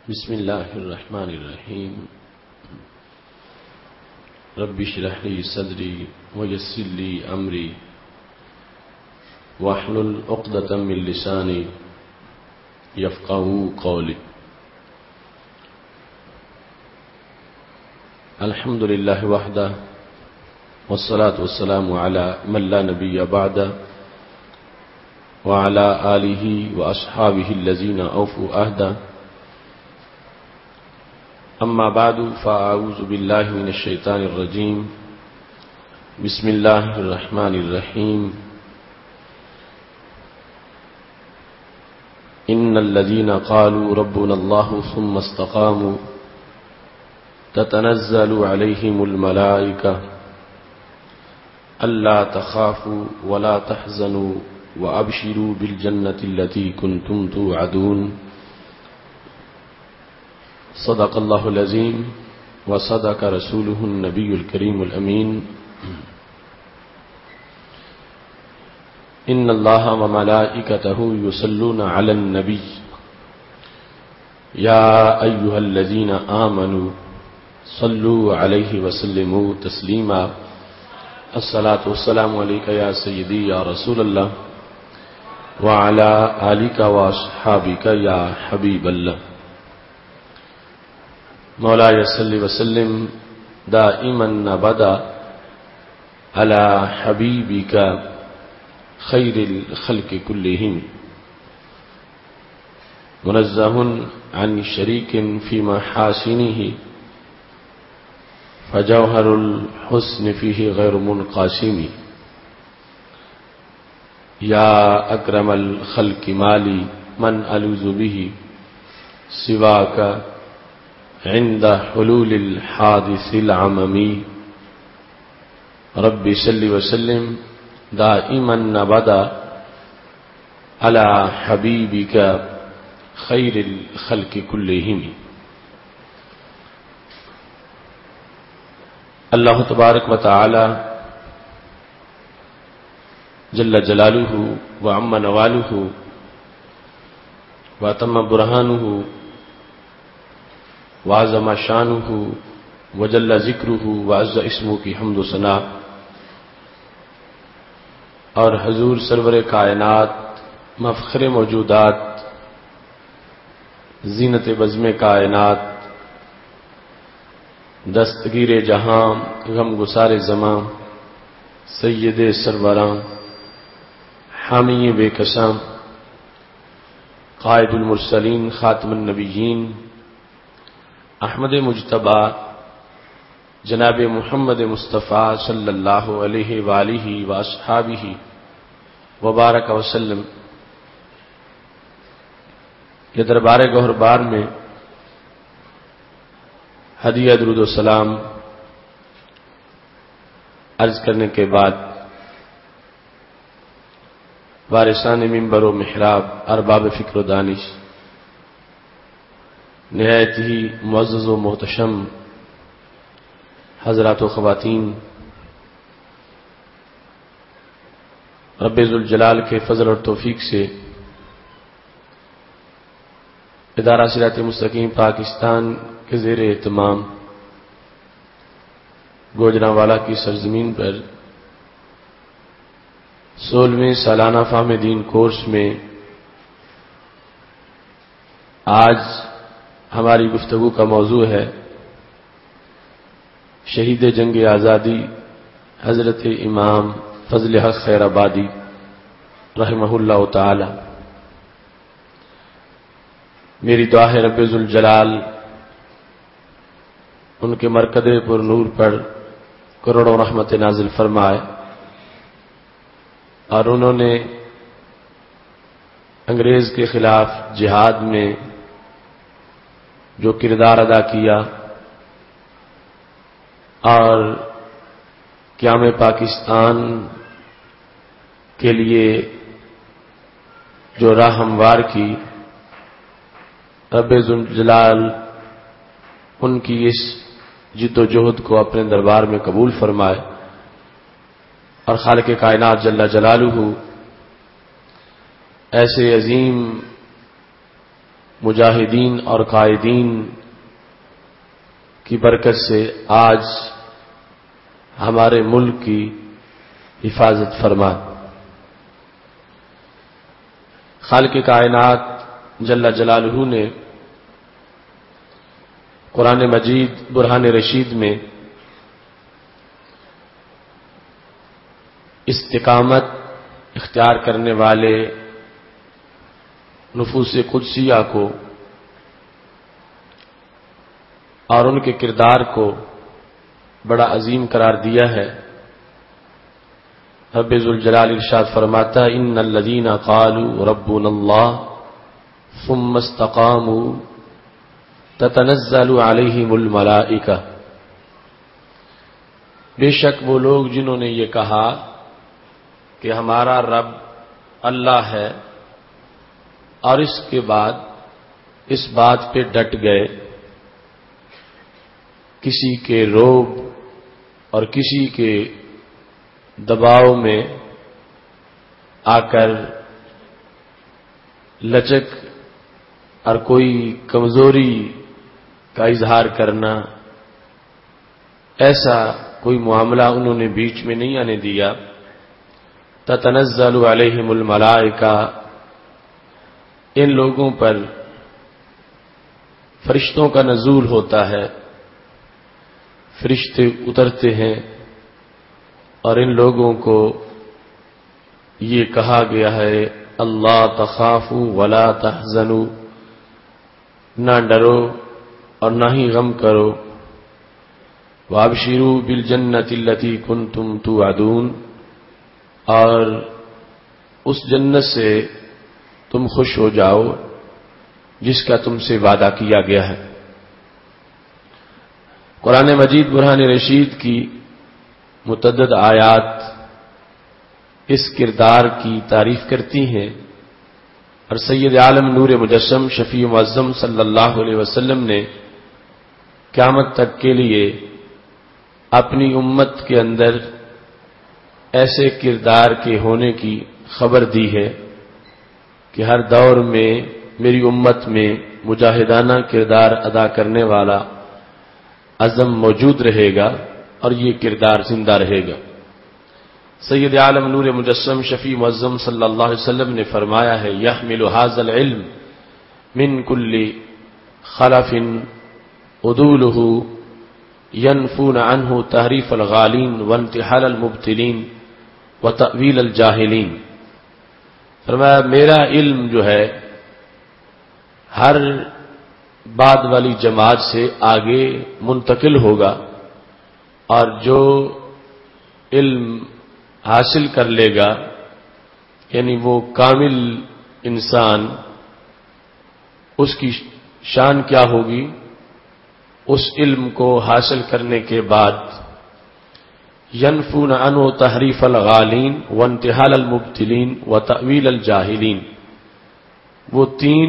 بسم الله الرحمن الرحيم رب اشرح لي صدري ويسر لي أمري واحلل عقدة من لساني يفقهوا قولي. الحمد لله وحده والصلاة والسلام على من لا نبي بعده وعلى آله وأصحابه الذين أوفوا عهده. أما بعد فأعوذ بالله من الشيطان الرجيم. بسم الله الرحمن الرحيم. إن الذين قالوا ربنا الله ثم استقاموا تتنزل عليهم الملائكة ألا تخافوا ولا تحزنوا وأبشروا بالجنة التي كنتم توعدون. صدق الله العظيم وصدق رسوله النبي الكريم الأمين. إن الله وملائكته يصلون على النبي يا أيها الذين آمنوا صلوا عليه وسلموا تسليما. الصلاة والسلام عليك يا سيدي يا رسول الله وعلى آلك وأصحابك يا حبيب الله. مولاي صل وسلم دائما أبدا على حبيبك خير الخلق كلهم منزه عن شريك في محاسنه فجوهر الحسن فيه غير منقسم. يا أكرم الخلق مالي من ألوذ به سواك عند حلول الحادث العممي. رب صل وسلم دائما أبدا على حبيبك خير الخلق كلهم. اللہ تبارک و تعالی جل جلالہ وعم نوالہ واتم برہانہ وعظم شانہ وجل ذکرہ وعز اسمہ کی حمد و ثنا اور حضور سرور کائنات مفخر موجودات زینت بزم کائنات دستگیر جہاں غم گسار زماں سید سروراں حامی بے کساں قائد المرسلین خاتم النبیین احمد مجتبی جناب محمد مصطفیٰ صلی اللہ علیہ وآلہ واصحابہ وبارک وسلم یہ دربار گوہربار میں ہدیہ درود و سلام عرض کرنے کے بعد وارثان منبر و محراب ارباب فکر و دانش نہایت ہی معزز و محتشم حضرات و خواتین، رب ذوالجلال کے فضل اور توفیق سے ادارہ صراط مستقیم پاکستان کے زیر اہتمام گوجرانوالا کی سرزمین پر 16ویں سالانہ فہم دین کورس میں آج ہماری گفتگو کا موضوع ہے شہید جنگ آزادی حضرت امام فضل حق خیر آبادی رحمہ اللہ تعالی. میری دعا ہے رب ذوالجلال ان کے مرکز پر نور پر کروڑوں رحمت نازل فرمائے اور انہوں نے انگریز کے خلاف جہاد میں جو کردار ادا کیا اور قیام پاکستان کے لیے جو راہ ہموار کی، رب ذوالجلال ان کی اس جد و جہد کو اپنے دربار میں قبول فرمائے اور خالق کائنات جل جلالہ ایسے عظیم مجاہدین اور قائدین کی برکت سے آج ہمارے ملک کی حفاظت فرما۔ خالق کائنات جل جلالہ نے قرآن مجید برہان رشید میں استقامت اختیار کرنے والے نفوس قدسیہ کو اور ان کے کردار کو بڑا عظیم قرار دیا ہے۔ رب ذوالجلال ارشاد فرماتا ہے ان الذین قالوا ربنا اللہ ثم استقاموا تتنزل علیہم الملائکہ، بے شک وہ لوگ جنہوں نے یہ کہا کہ ہمارا رب اللہ ہے اور اس کے بعد اس بات پہ ڈٹ گئے، کسی کے روب اور کسی کے دباؤ میں آ کر لچک اور کوئی کمزوری کا اظہار کرنا، ایسا کوئی معاملہ انہوں نے بیچ میں نہیں آنے دیا۔ تتنزل علیہم الملائکہ، ان لوگوں پر فرشتوں کا نزول ہوتا ہے، فرشتے اترتے ہیں اور ان لوگوں کو یہ کہا گیا ہے اللہ تخافوا ولا تحزنوا، نہ ڈرو اور نہ ہی غم کرو، وابشروا بالجنۃ التی کنتم توعدون، اور اس جنت سے تم خوش ہو جاؤ جس کا تم سے وعدہ کیا گیا ہے۔ قرآن مجید برہان رشید کی متعدد آیات اس کردار کی تعریف کرتی ہیں، اور سید عالم نور مجسم شفیع معظم صلی اللہ علیہ وسلم نے قیامت تک کے لیے اپنی امت کے اندر ایسے کردار کے ہونے کی خبر دی ہے کہ ہر دور میں میری امت میں مجاہدانہ کردار ادا کرنے والا عزم موجود رہے گا اور یہ کردار زندہ رہے گا۔ سید عالم نور مجسم شفیع معظم صلی اللہ علیہ وسلم نے فرمایا ہے یحمل ھذا العلم من کل خلف عدولہ ینفون عنہ تحریف الغالین وانتحال المبتلین وتأویل الجاہلین۔ فرمایا میرا علم جو ہے ہر بعد والی جماعت سے آگے منتقل ہوگا، اور جو علم حاصل کر لے گا یعنی وہ کامل انسان، اس کی شان کیا ہوگی؟ اس علم کو حاصل کرنے کے بعد ینفون عنہ تحریف الغالین وانتحال المبتلین وتأویل الجاہلین، وہ تین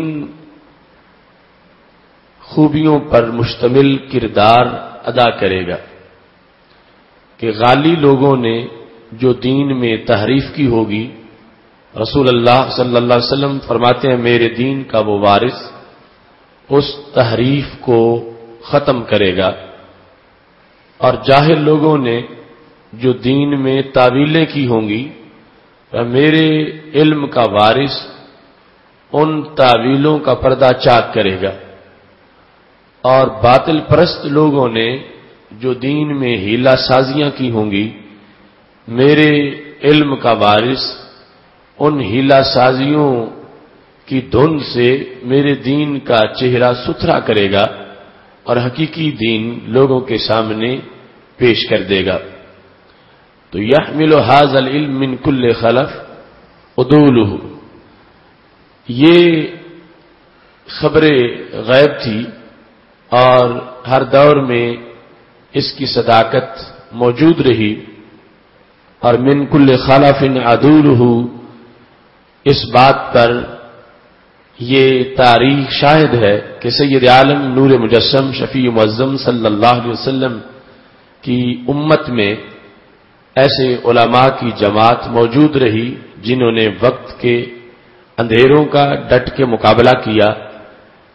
خوبیوں پر مشتمل کردار ادا کرے گا کہ غالی لوگوں نے جو دین میں تحریف کی ہوگی، رسول اللہ صلی اللہ علیہ وسلم فرماتے ہیں میرے دین کا وہ وارث اس تحریف کو ختم کرے گا، اور جاہل لوگوں نے جو دین میں تعویلیں کی ہوں گی، میرے علم کا وارث ان تعویلوں کا پردہ چاک کرے گا، اور باطل پرست لوگوں نے جو دین میں ہیلا سازیاں کی ہوں گی، میرے علم کا وارث ان ہیلا سازیوں کی دھن سے میرے دین کا چہرہ ستھرا کرے گا اور حقیقی دین لوگوں کے سامنے پیش کر دے گا۔ تو یحمل ھذا العلم من کل خلف عدولہ، یہ خبر غیب تھی اور ہر دور میں اس کی صداقت موجود رہی، اور من کل خلف عدولہ اس بات پر یہ تاریخ شاہد ہے کہ سید عالم نور مجسم شفیع معظم صلی اللہ علیہ وسلم کی امت میں ایسے علماء کی جماعت موجود رہی جنہوں نے وقت کے اندھیروں کا ڈٹ کے مقابلہ کیا،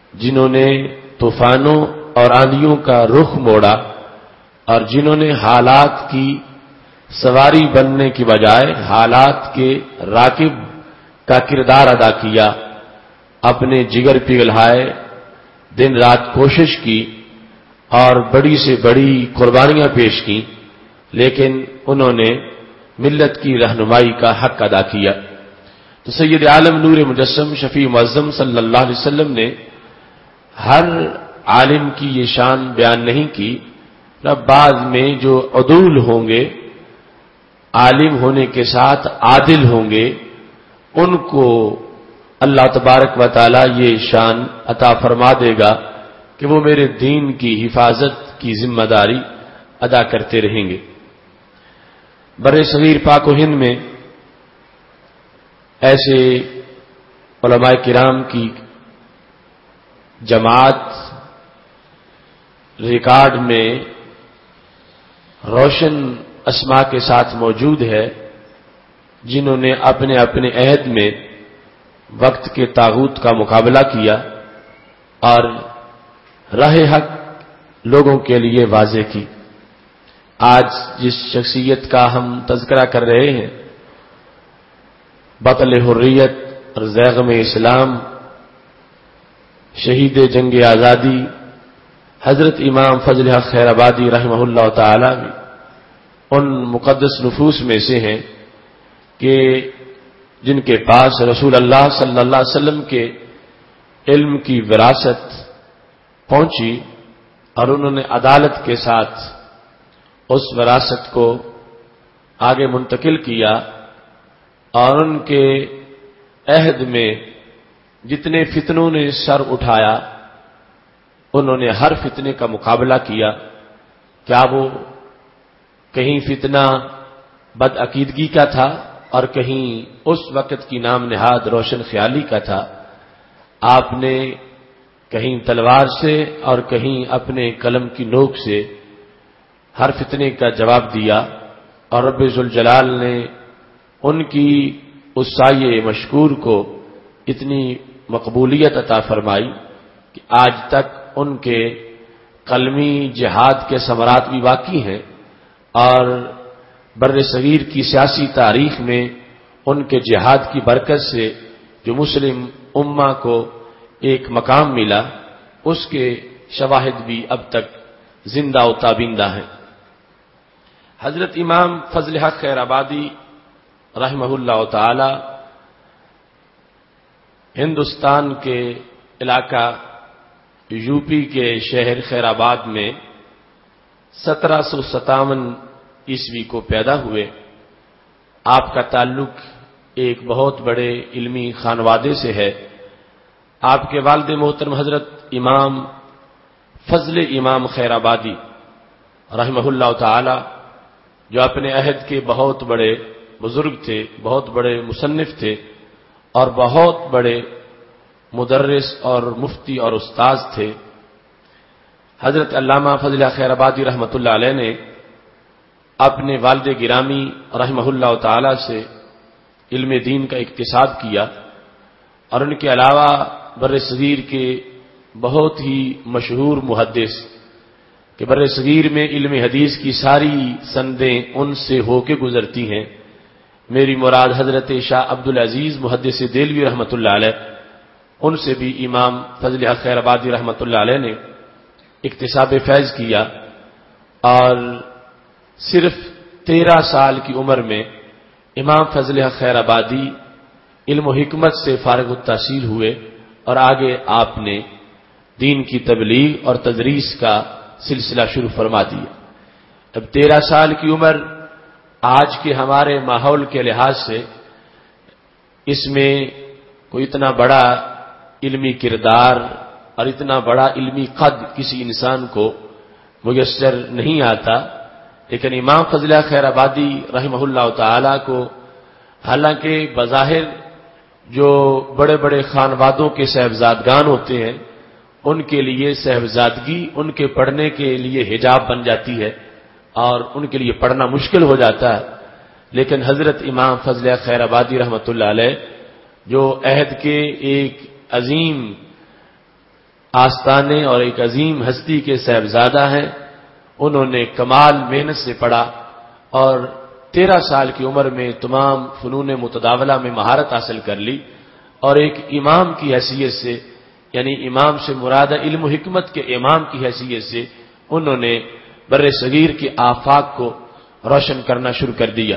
جنہوں نے طوفانوں اور آندھیوں کا رخ موڑا اور جنہوں نے حالات کی سواری بننے کی بجائے حالات کے راکب کا کردار ادا کیا، اپنے جگر پگھلائے، دن رات کوشش کی اور بڑی سے بڑی قربانیاں پیش کی، لیکن انہوں نے ملت کی رہنمائی کا حق ادا کیا۔ تو سید عالم نور مجسم شفیع معظم صلی اللہ علیہ وسلم نے ہر عالم کی یہ شان بیان نہیں کی، بعد میں جو عدول ہوں گے، عالم ہونے کے ساتھ عادل ہوں گے، ان کو اللہ تبارک و تعالی یہ شان عطا فرما دے گا کہ وہ میرے دین کی حفاظت کی ذمہ داری ادا کرتے رہیں گے۔ بر صغیر پاک و ہند میں ایسے علماء کرام کی جماعت ریکارڈ میں روشن اسماء کے ساتھ موجود ہے، جنہوں نے اپنے اپنے عہد میں وقت کے طاغوت کا مقابلہ کیا اور راہ حق لوگوں کے لیے واضح کی۔ آج جس شخصیت کا ہم تذکرہ کر رہے ہیں، بطل حریت اور زیغم اسلام، شہید جنگ آزادی حضرت امام فضل حق خیر آبادی رحمہ اللہ تعالی بھی ان مقدس نفوس میں سے ہیں کہ جن کے پاس رسول اللہ صلی اللہ علیہ وسلم کے علم کی وراثت پہنچی اور انہوں نے عدالت کے ساتھ اس وراثت کو آگے منتقل کیا، اور ان کے عہد میں جتنے فتنوں نے سر اٹھایا انہوں نے ہر فتنے کا مقابلہ کیا۔ کیا وہ کہیں فتنہ بدعقیدگی کا تھا اور کہیں اس وقت کی نام نہاد روشن خیالی کا تھا؟ آپ نے کہیں تلوار سے اور کہیں اپنے قلم کی نوک سے ہر فتنے کا جواب دیا، اور رب ذوالجلال نے ان کی اس سایہ مشکور کو اتنی مقبولیت عطا فرمائی کہ آج تک ان کے قلمی جہاد کے ثمرات بھی باقی ہیں، اور بر صغیر کی سیاسی تاریخ میں ان کے جہاد کی برکت سے جو مسلم امہ کو ایک مقام ملا، اس کے شواہد بھی اب تک زندہ و تابندہ ہیں۔ حضرت امام فضل حق خیر آبادی رحمہ اللہ تعالی ہندوستان کے علاقہ یو پی کے شہر خیر آباد میں 1757 عیسوی کو پیدا ہوئے۔ آپ کا تعلق ایک بہت بڑے علمی خانوادے سے ہے۔ آپ کے والد محترم حضرت امام فضل امام خیر آبادی رحمہ اللہ تعالی، جو اپنے عہد کے بہت بڑے بزرگ تھے، بہت بڑے مصنف تھے اور بہت بڑے مدرس اور مفتی اور استاذ تھے، حضرت علامہ فضل خیر آبادی رحمۃ اللہ علیہ نے اپنے والد گرامی رحمہ اللہ تعالی سے علم دین کا اکتساب کیا، اور ان کے علاوہ بر صغیر کے بہت ہی مشہور محدث کہ بر صغیر میں علم حدیث کی ساری سندیں ان سے ہو کے گزرتی ہیں، میری مراد حضرت شاہ عبدالعزیز محدث دہلوی رحمۃ اللہ علیہ، ان سے بھی امام فضل حق خیر آبادی رحمۃ اللہ علیہ نے اکتساب فیض کیا، اور صرف 13 سال کی عمر میں امام فضل حق خیر آبادی علم و حکمت سے فارغ التحصیل ہوئے، اور آگے آپ نے دین کی تبلیغ اور تدریس کا سلسلہ شروع فرما دیا۔ اب 13 سال کی عمر آج کے ہمارے ماحول کے لحاظ سے اس میں کوئی اتنا بڑا علمی کردار اور اتنا بڑا علمی قد کسی انسان کو میسر نہیں آتا، لیکن امام فضل خیر آبادی رحمہ اللہ تعالی کو حالانکہ بظاہر جو بڑے بڑے خانوادوں کے صاحبزادگان ہوتے ہیں ان کے لیے صاحبزادگی ان کے پڑھنے کے لیے حجاب بن جاتی ہے اور ان کے لیے پڑھنا مشکل ہو جاتا ہے، لیکن حضرت امام فضل خیر آبادی رحمۃ اللہ علیہ جو عہد کے ایک عظیم آستانے اور ایک عظیم ہستی کے صاحبزادہ ہیں. انہوں نے کمال محنت سے پڑھا اور 13 سال کی عمر میں تمام فنون متداولہ میں مہارت حاصل کر لی، اور ایک امام کی حیثیت سے، یعنی امام سے مراد علم و حکمت کے امام کی حیثیت سے انہوں نے بر صغیر کے آفاق کو روشن کرنا شروع کر دیا.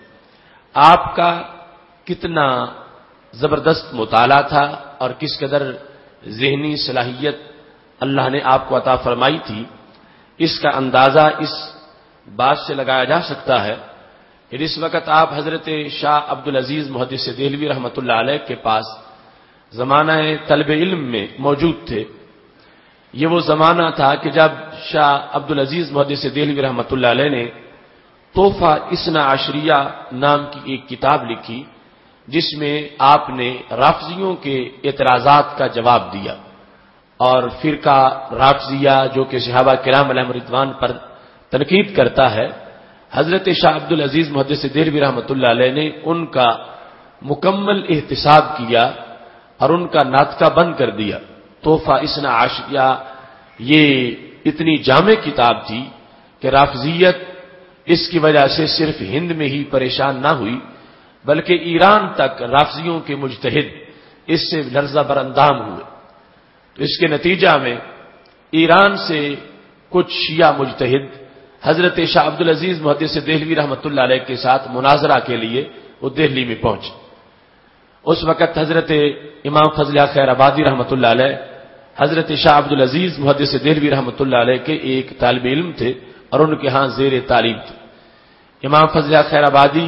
آپ کا کتنا زبردست مطالعہ تھا اور کس قدر ذہنی صلاحیت اللہ نے آپ کو عطا فرمائی تھی، اس کا اندازہ اس بات سے لگایا جا سکتا ہے کہ جس وقت آپ حضرت شاہ عبدالعزیز محدث دہلوی رحمۃ اللہ علیہ کے پاس زمانہ طلب علم میں موجود تھے، یہ وہ زمانہ تھا کہ جب شاہ عبدالعزیز محدث دہلوی رحمۃ اللہ علیہ نے تحفہ اثنا عشریہ نام کی ایک کتاب لکھی، جس میں آپ نے رافضیوں کے اعتراضات کا جواب دیا. اور فرقہ رافضیہ جو کہ صحابہ کرام علیہم رضوان پر تنقید کرتا ہے، حضرت شاہ عبدالعزیز محدث دہلوی رحمۃ اللہ علیہ نے ان کا مکمل احتساب کیا اور ان کا ناطقہ بند کر دیا. تحفہ اثنا عشریہ یہ اتنی جامع کتاب تھی کہ رافضیت اس کی وجہ سے صرف ہند میں ہی پریشان نہ ہوئی، بلکہ ایران تک رافضیوں کے مجتہد اس سے لرزہ براندام ہوئے. تو اس کے نتیجہ میں ایران سے کچھ شیعہ مجتہد حضرت شاہ عبدالعزیز محدث دہلوی رحمۃ اللہ علیہ کے ساتھ مناظرہ کے لیے وہ دہلی میں پہنچے. اس وقت حضرت امام فضل خیر آبادی رحمۃ اللہ علیہ حضرت شاہ عبدالعزیز محدث دہلوی رحمۃ اللہ علیہ کے ایک طالب علم تھے اور ان کے ہاں زیر تعلیم تھے. امام فضل خیر آبادی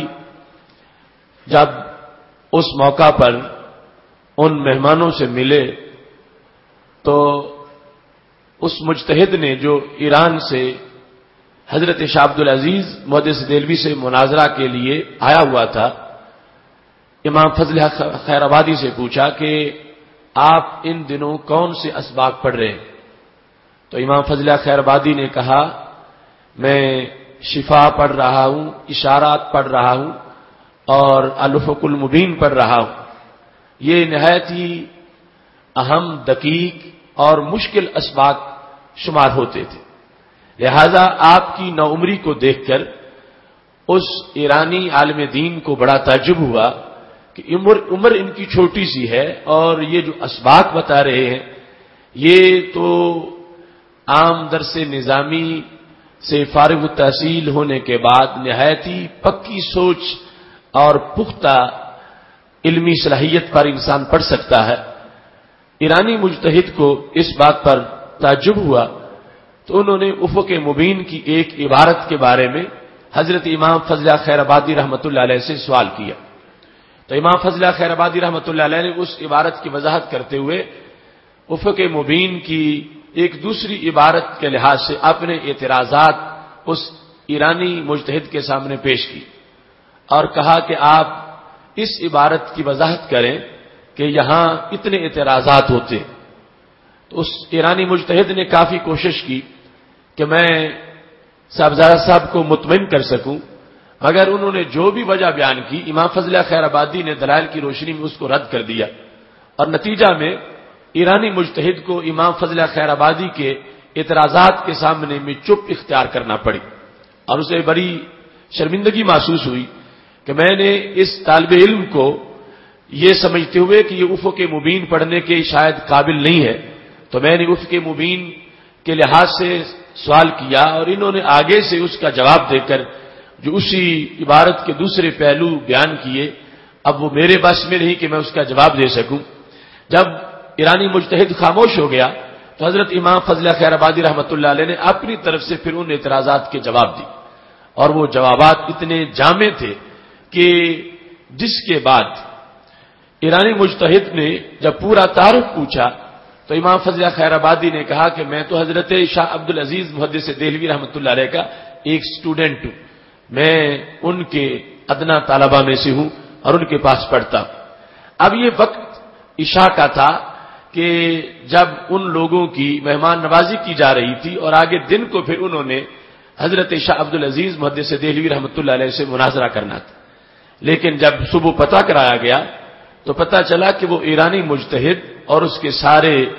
جب اس موقع پر ان مہمانوں سے ملے تو اس مجتہد نے جو ایران سے حضرت شاہ عبدالعزیز محدث دہلوی سے مناظرہ کے لیے آیا ہوا تھا، امام فضل خیر آبادی سے پوچھا کہ آپ ان دنوں کون سے اسباق پڑھ رہے ہیں؟ تو امام فضل خیر آبادی نے کہا میں شفا پڑھ رہا ہوں، اشارات پڑھ رہا ہوں اور الافق المبین پڑھ رہا ہوں. یہ نہایت ہی اہم، دقیق اور مشکل اسباق شمار ہوتے تھے. لہذا آپ کی نوعمری کو دیکھ کر اس ایرانی عالم دین کو بڑا تعجب ہوا کہ عمر ان کی چھوٹی سی ہے اور یہ جو اسباق بتا رہے ہیں یہ تو عام درس نظامی سے فارغ التحصیل ہونے کے بعد نہایت ہی پکی سوچ اور پختہ علمی صلاحیت پر انسان پڑھ سکتا ہے. ایرانی مجتہد کو اس بات پر تعجب ہوا تو انہوں نے افق مبین کی ایک عبارت کے بارے میں حضرت امام فضل خیر آبادی رحمۃ اللہ علیہ سے سوال کیا. تو امام فضل خیر آبادی رحمۃ اللہ علیہ نے اس عبارت کی وضاحت کرتے ہوئے افق مبین کی ایک دوسری عبارت کے لحاظ سے اپنے اعتراضات اس ایرانی مجتہد کے سامنے پیش کی اور کہا کہ آپ اس عبارت کی وضاحت کریں کہ یہاں اتنے اعتراضات ہوتے. تو اس ایرانی مجتہد نے کافی کوشش کی کہ میں صاحبزادہ صاحب کو مطمئن کر سکوں، مگر انہوں نے جو بھی وجہ بیان کی امام فضل خیر آبادی نے دلائل کی روشنی میں اس کو رد کر دیا اور نتیجہ میں ایرانی مجتہد کو امام فضل خیر آبادی کے اعتراضات کے سامنے میں چپ اختیار کرنا پڑی اور اسے بڑی شرمندگی محسوس ہوئی کہ میں نے اس طالب علم کو یہ سمجھتے ہوئے کہ یہ افق مبین پڑھنے کے شاید قابل نہیں ہے تو میں نے افق مبین کے لحاظ سے سوال کیا اور انہوں نے آگے سے اس کا جواب دے کر جو اسی عبارت کے دوسرے پہلو بیان کیے، اب وہ میرے بس میں نہیں کہ میں اس کا جواب دے سکوں. جب ایرانی مجتہد خاموش ہو گیا تو حضرت امام فضل خیر آبادی رحمۃ اللہ علیہ نے اپنی طرف سے پھر ان اعتراضات کے جواب دی اور وہ جوابات اتنے جامع تھے کہ جس کے بعد ایرانی مجتہد نے جب پورا تعارف پوچھا تو امام فضل خیر آبادی نے کہا کہ میں تو حضرت شاہ عبدالعزیز محدث دہلوی رحمۃ اللہ علیہ کا ایک اسٹوڈنٹ ہوں، میں ان کے ادنا طلبہ میں سے ہوں اور ان کے پاس پڑھتا ہوں. اب یہ وقت عشاء کا تھا کہ جب ان لوگوں کی مہمان نوازی کی جا رہی تھی اور آگے دن کو پھر انہوں نے حضرت شاہ عبدالعزیز محدث دہلوی رحمۃ اللہ علیہ سے مناظرہ کرنا تھا. لیکن جب صبح پتہ کرایا گیا تو پتہ چلا کہ وہ ایرانی مجتہد اور اس کے سارے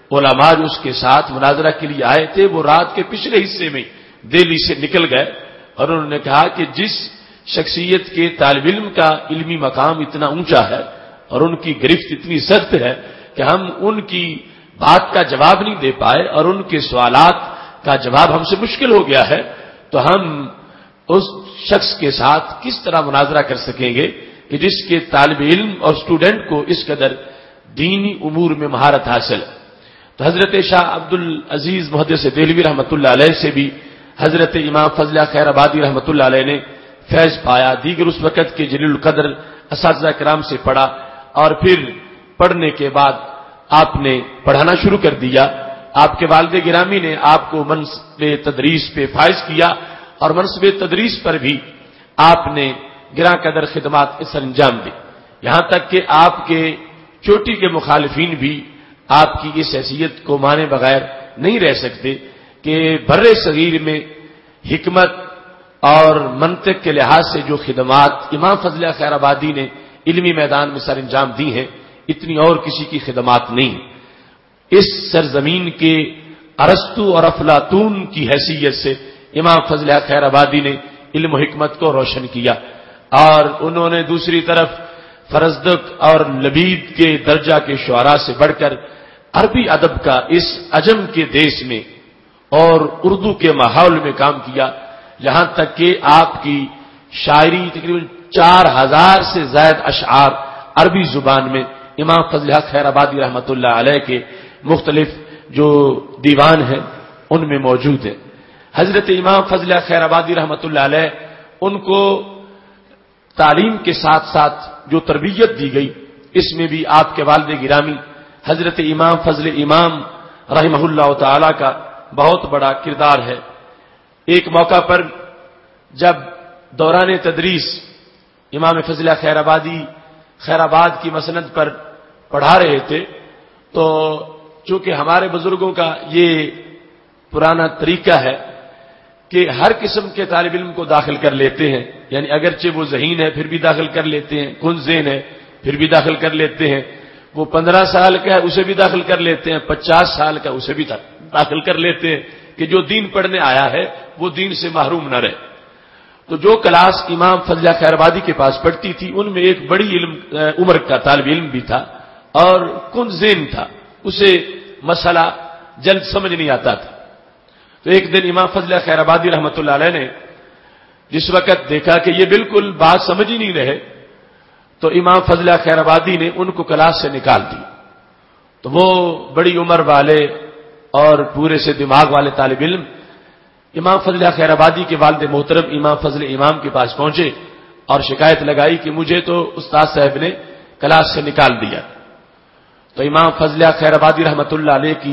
علماء جو اس کے ساتھ مناظرہ کے لیے آئے تھے وہ رات کے پچھلے حصے میں دہلی سے نکل گئے، اور انہوں نے کہا کہ جس شخصیت کے طالب علم کا علمی مقام اتنا اونچا ہے اور ان کی گرفت اتنی سخت ہے کہ ہم ان کی بات کا جواب نہیں دے پائے اور ان کے سوالات کا جواب ہم سے مشکل ہو گیا ہے، تو ہم اس شخص کے ساتھ کس طرح مناظرہ کر سکیں گے کہ جس کے طالب علم اور اسٹوڈنٹ کو اس قدر دینی امور میں مہارت حاصل. تو حضرت شاہ عبد العزیز محدث دہلوی رحمۃ اللہ علیہ سے بھی حضرت امام فضل خیر آبادی رحمۃ اللہ علیہ نے فیض پایا. دیگر اس وقت کے جلیل القدر اساتذہ کرام سے پڑھا، اور پھر پڑھنے کے بعد آپ نے پڑھانا شروع کر دیا. آپ کے والد گرامی نے آپ کو منصب تدریس پہ فائز کیا، اور منصب تدریس پر بھی آپ نے گراں قدر خدمات سر انجام دی، یہاں تک کہ آپ کے چوٹی کے مخالفین بھی آپ کی اس حیثیت کو مانے بغیر نہیں رہ سکتے کہ بر صغیر میں حکمت اور منطق کے لحاظ سے جو خدمات امام فضل خیر آبادی نے علمی میدان میں سر انجام دی ہیں، اتنی اور کسی کی خدمات نہیں. اس سرزمین کے ارسطو اور افلاطون کی حیثیت سے امام فضل خیر آبادی نے علم و حکمت کو روشن کیا، اور انہوں نے دوسری طرف فرزدق اور لبید کے درجہ کے شعراء سے بڑھ کر عربی ادب کا اس عجم کے دیش میں اور اردو کے ماحول میں کام کیا، یہاں تک کہ آپ کی شاعری تقریباً 4000 سے زائد اشعار عربی زبان میں امام فضل خیر آبادی رحمۃ اللہ علیہ کے مختلف جو دیوان ہیں ان میں موجود ہے. حضرت امام فضل خیر آبادی رحمۃ اللہ علیہ ان کو تعلیم کے ساتھ ساتھ جو تربیت دی گئی، اس میں بھی آپ کے والد گرامی حضرت امام فضل امام رحمہ اللہ تعالی کا بہت بڑا کردار ہے. ایک موقع پر جب دوران تدریس امام فضل خیر آبادی خیر آباد کی مسند پر پڑھا رہے تھے، تو چونکہ ہمارے بزرگوں کا یہ پرانا طریقہ ہے کہ ہر قسم کے طالب علم کو داخل کر لیتے ہیں، یعنی اگرچہ وہ ذہین ہے پھر بھی داخل کر لیتے ہیں، کن ذہن ہے پھر بھی داخل کر لیتے ہیں، وہ 15 سال کا ہے اسے بھی داخل کر لیتے ہیں، 50 سال کا اسے بھی داخل کر لیتے ہیں کہ جو دین پڑھنے آیا ہے وہ دین سے محروم نہ رہے. تو جو کلاس امام فضل خیر آبادی کے پاس پڑھتی تھی ان میں ایک بڑی عمر کا طالب علم بھی تھا اور کن ذہن تھا، اسے مسئلہ جلد سمجھ نہیں آتا تھا. تو ایک دن امام فضل خیر آبادی رحمۃ اللہ علیہ نے جس وقت دیکھا کہ یہ بالکل بات سمجھ ہی نہیں رہے، تو امام فضل خیر آبادی نے ان کو کلاس سے نکال دی. تو وہ بڑی عمر والے اور پورے سے دماغ والے طالب علم امام فضل خیر آبادی کے والد محترم امام فضل امام کے پاس پہنچے اور شکایت لگائی کہ مجھے تو استاد صاحب نے کلاس سے نکال دیا. تو امام فضل خیر آبادی رحمۃ اللہ علیہ کی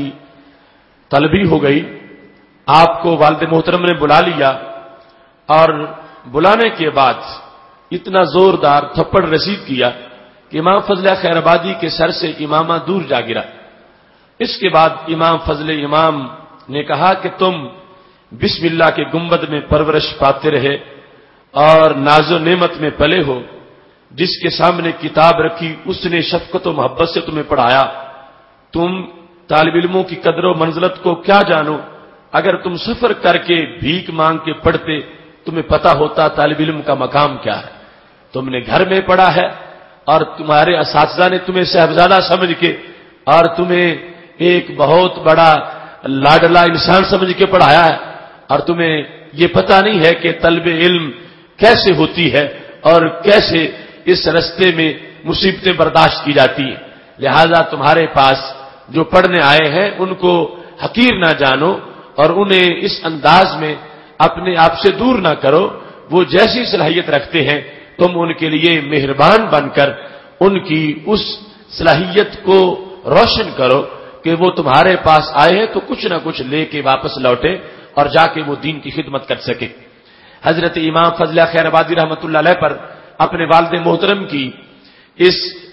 طلبی ہو گئی، آپ کو والد محترم نے بلا لیا، اور بلانے کے بعد اتنا زوردار تھپڑ رسید کیا کہ امام فضل خیر آبادی کے سر سے امامہ دور جا گرا. اس کے بعد امام فضل امام نے کہا کہ تم بسم اللہ کے گنبد میں پرورش پاتے رہے اور ناز و نعمت میں پلے ہو، جس کے سامنے کتاب رکھی اس نے شفقت و محبت سے تمہیں پڑھایا. تم طالب علموں کی قدر و منزلت کو کیا جانو، اگر تم سفر کر کے بھیک مانگ کے پڑھتے تمہیں پتا ہوتا طالب علم کا مقام کیا ہے. تم نے گھر میں پڑھا ہے اور تمہارے اساتذہ نے تمہیں صاحبزادہ سمجھ کے اور تمہیں ایک بہت بڑا لاڈلا انسان سمجھ کے پڑھایا ہے، اور تمہیں یہ پتہ نہیں ہے کہ طلب علم کیسے ہوتی ہے اور کیسے اس رستے میں مصیبتیں برداشت کی جاتی ہیں. لہذا تمہارے پاس جو پڑھنے آئے ہیں ان کو حقیر نہ جانو اور انہیں اس انداز میں اپنے آپ سے دور نہ کرو. وہ جیسی صلاحیت رکھتے ہیں تم ان کے لیے مہربان بن کر ان کی اس صلاحیت کو روشن کرو کہ وہ تمہارے پاس آئے ہیں تو کچھ نہ کچھ لے کے واپس لوٹے اور جا کے وہ دین کی خدمت کر سکے. حضرت امام فضل خیر آبادی رحمۃ اللہ علیہ پر اپنے والد محترم کی اس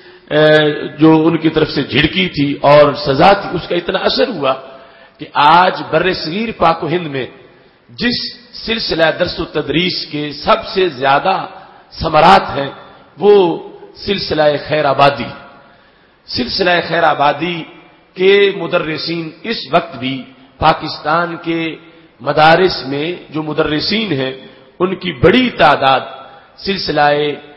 جو ان کی طرف سے جھڑکی تھی اور سزا تھی اس کا اتنا اثر ہوا کہ آج بر صغیر پاک و ہند میں جس سلسلہ درس و تدریس کے سب سے زیادہ ثمرات ہیں وہ سلسلہ خیر آبادی. سلسلہ خیر آبادی کہ مدرسین اس وقت بھی پاکستان کے مدارس میں جو مدرسین ہیں ان کی بڑی تعداد سلسلہ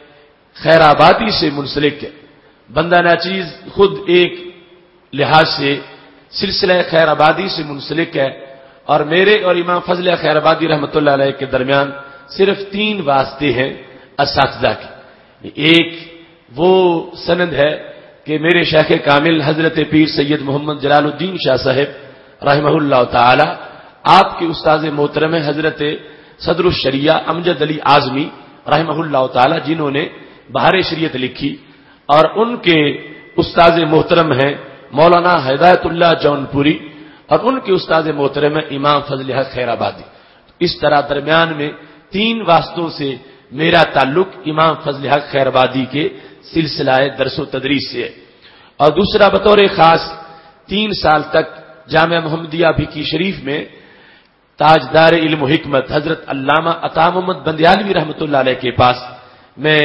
خیر آبادی سے منسلک ہے۔ بندہ ناچیز خود ایک لحاظ سے سلسلہ خیر آبادی سے منسلک ہے، اور میرے اور امام فضل خیر آبادی رحمۃ اللہ علیہ کے درمیان صرف 3 واسطے ہیں اساتذہ کے۔ ایک وہ سند ہے کہ میرے شیخ کامل حضرت پیر سید محمد جلال الدین شاہ صاحب رحمہ اللہ تعالی، آپ کے استاد محترم حضرت صدر الشریعہ امجد علی اعظمی رحمہ اللہ تعالی، جنہوں نے بہار شریعت لکھی، اور ان کے استاد محترم ہیں مولانا ہدایت اللہ جون پوری، اور ان کے استاد محترم ہیں امام فضل حق خیر آبادی۔ اس طرح درمیان میں 3 واسطوں سے میرا تعلق امام فضل حق خیر آبادی کے سلسلہ درس و تدریس سے ہے۔ اور دوسرا، بطور خاص 3 سال تک جامعہ محمدیہ بھیکی شریف میں تاجدار علم و حکمت حضرت علامہ عطا محمد بندیالوی رحمۃ اللہ علیہ کے پاس میں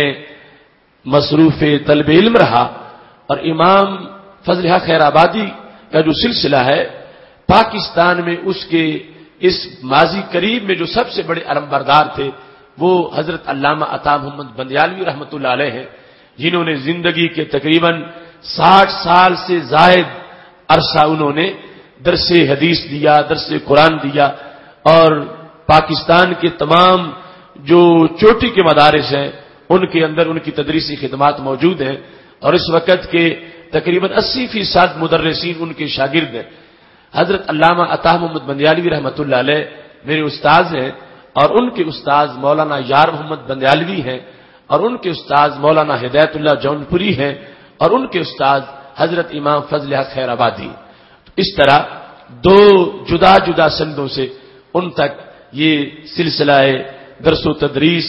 مصروف طلب علم رہا، اور امام فضل حق خیر آبادی کا جو سلسلہ ہے پاکستان میں اس کے اس ماضی قریب میں جو سب سے بڑے علمبردار تھے وہ حضرت علامہ عطا محمد بندیالوی رحمۃ اللہ علیہ ہیں، جنہوں نے زندگی کے تقریباً 60 سال سے زائد عرصہ انہوں نے درس حدیث دیا، درس قرآن دیا، اور پاکستان کے تمام جو چوٹی کے مدارس ہیں ان کے اندر ان کی تدریسی خدمات موجود ہیں، اور اس وقت کے تقریباً 80% مدرسین ان کے شاگرد ہیں۔ حضرت علامہ عطا محمد بندیالوی رحمۃ اللہ علیہ میرے استاذ ہیں، اور ان کے استاذ مولانا یار محمد بندیالوی ہیں، اور ان کے استاذ مولانا ہدایت اللہ جون پوری ہیں، اور ان کے استاذ حضرت امام فضل حق خیر آبادی۔ اس طرح 2 جدا جدا سندوں سے ان تک یہ سلسلہ درس و تدریس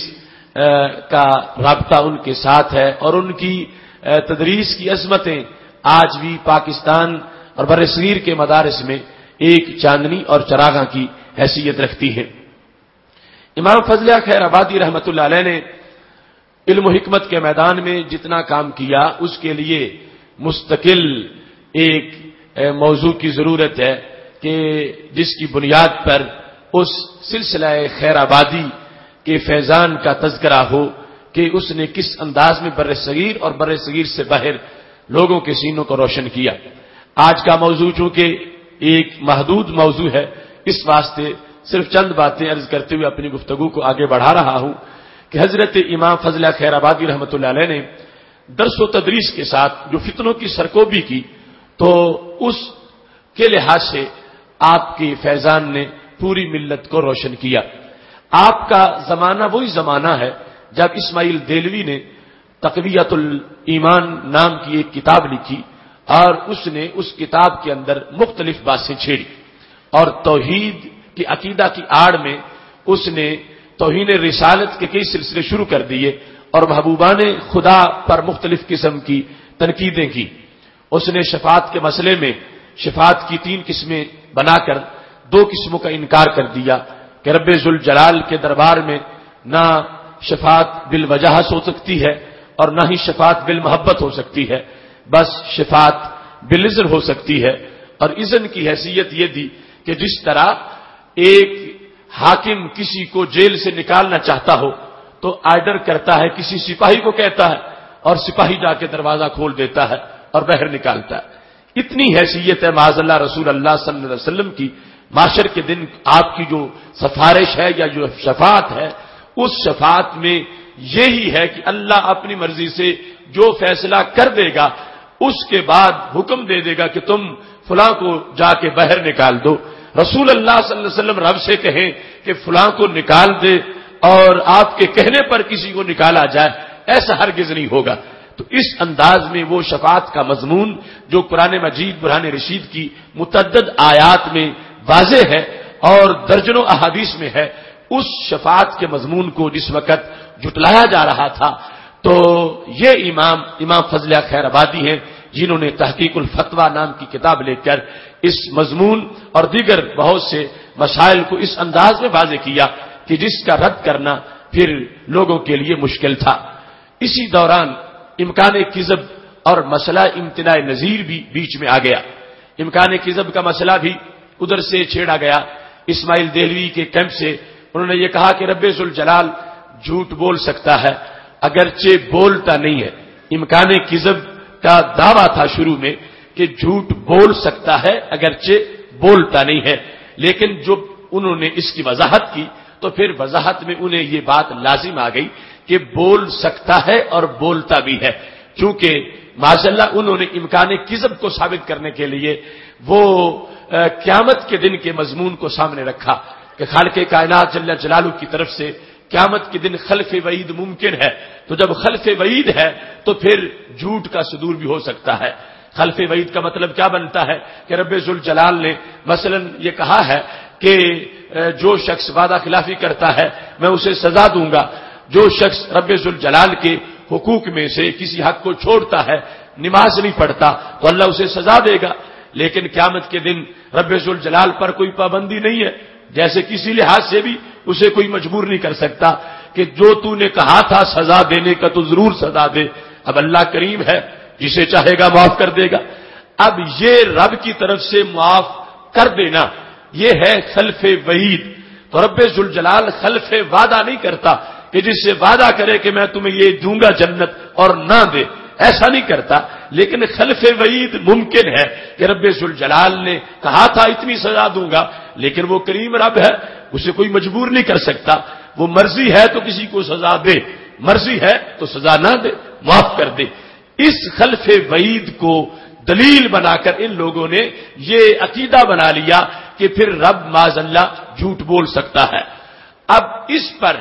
کا رابطہ ان کے ساتھ ہے، اور ان کی تدریس کی عظمتیں آج بھی پاکستان اور برصغیر کے مدارس میں ایک چاندنی اور چراغاں کی حیثیت رکھتی ہیں۔ امام فضل خیر آبادی رحمۃ اللہ علیہ نے علم و حکمت کے میدان میں جتنا کام کیا اس کے لیے مستقل ایک موضوع کی ضرورت ہے کہ جس کی بنیاد پر اس سلسلہ خیر آبادی کے فیضان کا تذکرہ ہو کہ اس نے کس انداز میں برصغیر اور برصغیر سے باہر لوگوں کے سینوں کو روشن کیا۔ آج کا موضوع چونکہ ایک محدود موضوع ہے، اس واسطے صرف چند باتیں عرض کرتے ہوئے اپنی گفتگو کو آگے بڑھا رہا ہوں کہ حضرت امام فضل خیر آبادی رحمۃ اللہ علیہ نے درس و تدریس کے ساتھ جو فتنوں کی سرکوبی کی، تو اس کے لحاظ سے آپ کے فیضان نے پوری ملت کو روشن کیا۔ آپ کا زمانہ وہی زمانہ ہے جب اسماعیل دہلوی نے تقویت الایمان نام کی ایک کتاب لکھی، اور اس نے اس کتاب کے اندر مختلف باتیں چھیڑی، اور توحید کی عقیدہ کی آڑ میں اس نے توہین رسالت کے کئی سلسلے شروع کر دیے، اور محبوبان خدا پر مختلف قسم کی تنقیدیں کی۔ اس نے شفاعت کے مسئلے میں شفاعت کی 3 قسمیں بنا کر 2 قسموں کا انکار کر دیا کہ رب ذوالجلال کے دربار میں نہ شفاعت بالوجاہت ہو سکتی ہے اور نہ ہی شفاعت بالمحبت ہو سکتی ہے، بس شفاعت بالاذن ہو سکتی ہے۔ اور اذن کی حیثیت یہ دی کہ جس طرح ایک حاکم کسی کو جیل سے نکالنا چاہتا ہو تو آرڈر کرتا ہے، کسی سپاہی کو کہتا ہے، اور سپاہی جا کے دروازہ کھول دیتا ہے اور باہر نکالتا ہے۔ اتنی حیثیت ہے معاذ اللہ رسول اللہ صلی اللہ علیہ وسلم کی۔ معاشر کے دن آپ کی جو سفارش ہے یا جو شفاعت ہے، اس شفاعت میں یہی ہے کہ اللہ اپنی مرضی سے جو فیصلہ کر دے گا اس کے بعد حکم دے دے گا کہ تم فلاں کو جا کے باہر نکال دو۔ رسول اللہ صلی اللہ علیہ وسلم رب سے کہیں کہ فلاں کو نکال دے اور آپ کے کہنے پر کسی کو نکالا جائے، ایسا ہرگز نہیں ہوگا۔ تو اس انداز میں وہ شفاعت کا مضمون جو قرآن مجید برہان رشید کی متعدد آیات میں واضح ہے اور درجنوں احادیث میں ہے، اس شفاعت کے مضمون کو جس وقت جھٹلایا جا رہا تھا تو یہ امام فضل خیر آبادی ہیں جنہوں نے تحقیق الفتویٰ نام کی کتاب لے کر اس مضمون اور دیگر بہت سے مسائل کو اس انداز میں واضح کیا کہ جس کا رد کرنا پھر لوگوں کے لیے مشکل تھا۔ اسی دوران امکان کذب اور مسئلہ امتناع نظیر بھی بیچ میں آ گیا۔ امکان کذب کا مسئلہ بھی ادھر سے چھیڑا گیا، اسماعیل دہلوی کے کیمپ سے انہوں نے یہ کہا کہ رب ذوالجلال جھوٹ بول سکتا ہے اگرچہ بولتا نہیں ہے۔ امکان کذب کا دعویٰ تھا شروع میں کہ جھوٹ بول سکتا ہے اگرچہ بولتا نہیں ہے، لیکن جب انہوں نے اس کی وضاحت کی تو پھر وضاحت میں انہیں یہ بات لازم آ گئی کہ بول سکتا ہے اور بولتا بھی ہے، کیونکہ معاذاللہ انہوں نے امکان کذب کو ثابت کرنے کے لیے وہ قیامت کے دن کے مضمون کو سامنے رکھا کہ خالق کائنات جل جلالہ کی طرف سے قیامت کے دن خلف وعید ممکن ہے، تو جب خلف وعید ہے تو پھر جھوٹ کا صدور بھی ہو سکتا ہے۔ خلف وعید کا مطلب کیا بنتا ہے کہ رب ذوالجلال نے مثلا یہ کہا ہے کہ جو شخص وعدہ خلافی کرتا ہے میں اسے سزا دوں گا، جو شخص رب ذوالجلال کے حقوق میں سے کسی حق کو چھوڑتا ہے، نماز نہیں پڑھتا، تو اللہ اسے سزا دے گا۔ لیکن قیامت کے دن رب ذوالجلال پر کوئی پابندی نہیں ہے، جیسے کسی لحاظ سے بھی اسے کوئی مجبور نہیں کر سکتا کہ جو تو نے کہا تھا سزا دینے کا تو ضرور سزا دے۔ اب اللہ کریم ہے، جسے چاہے گا معاف کر دے گا۔ اب یہ رب کی طرف سے معاف کر دینا یہ ہے خلف وعید۔ تو رب ذوالجلال خلف وعدہ نہیں کرتا کہ جس سے وعدہ کرے کہ میں تمہیں یہ دوں گا جنت اور نہ دے، ایسا نہیں کرتا۔ لیکن خلف وعید ممکن ہے کہ رب ذوالجلال نے کہا تھا اتنی سزا دوں گا، لیکن وہ کریم رب ہے، اسے کوئی مجبور نہیں کر سکتا۔ وہ مرضی ہے تو کسی کو سزا دے، مرضی ہے تو سزا نہ دے، معاف کر دے۔ اس خلف وعید کو دلیل بنا کر ان لوگوں نے یہ عقیدہ بنا لیا کہ پھر رب معاذ اللہ جھوٹ بول سکتا ہے۔ اب اس پر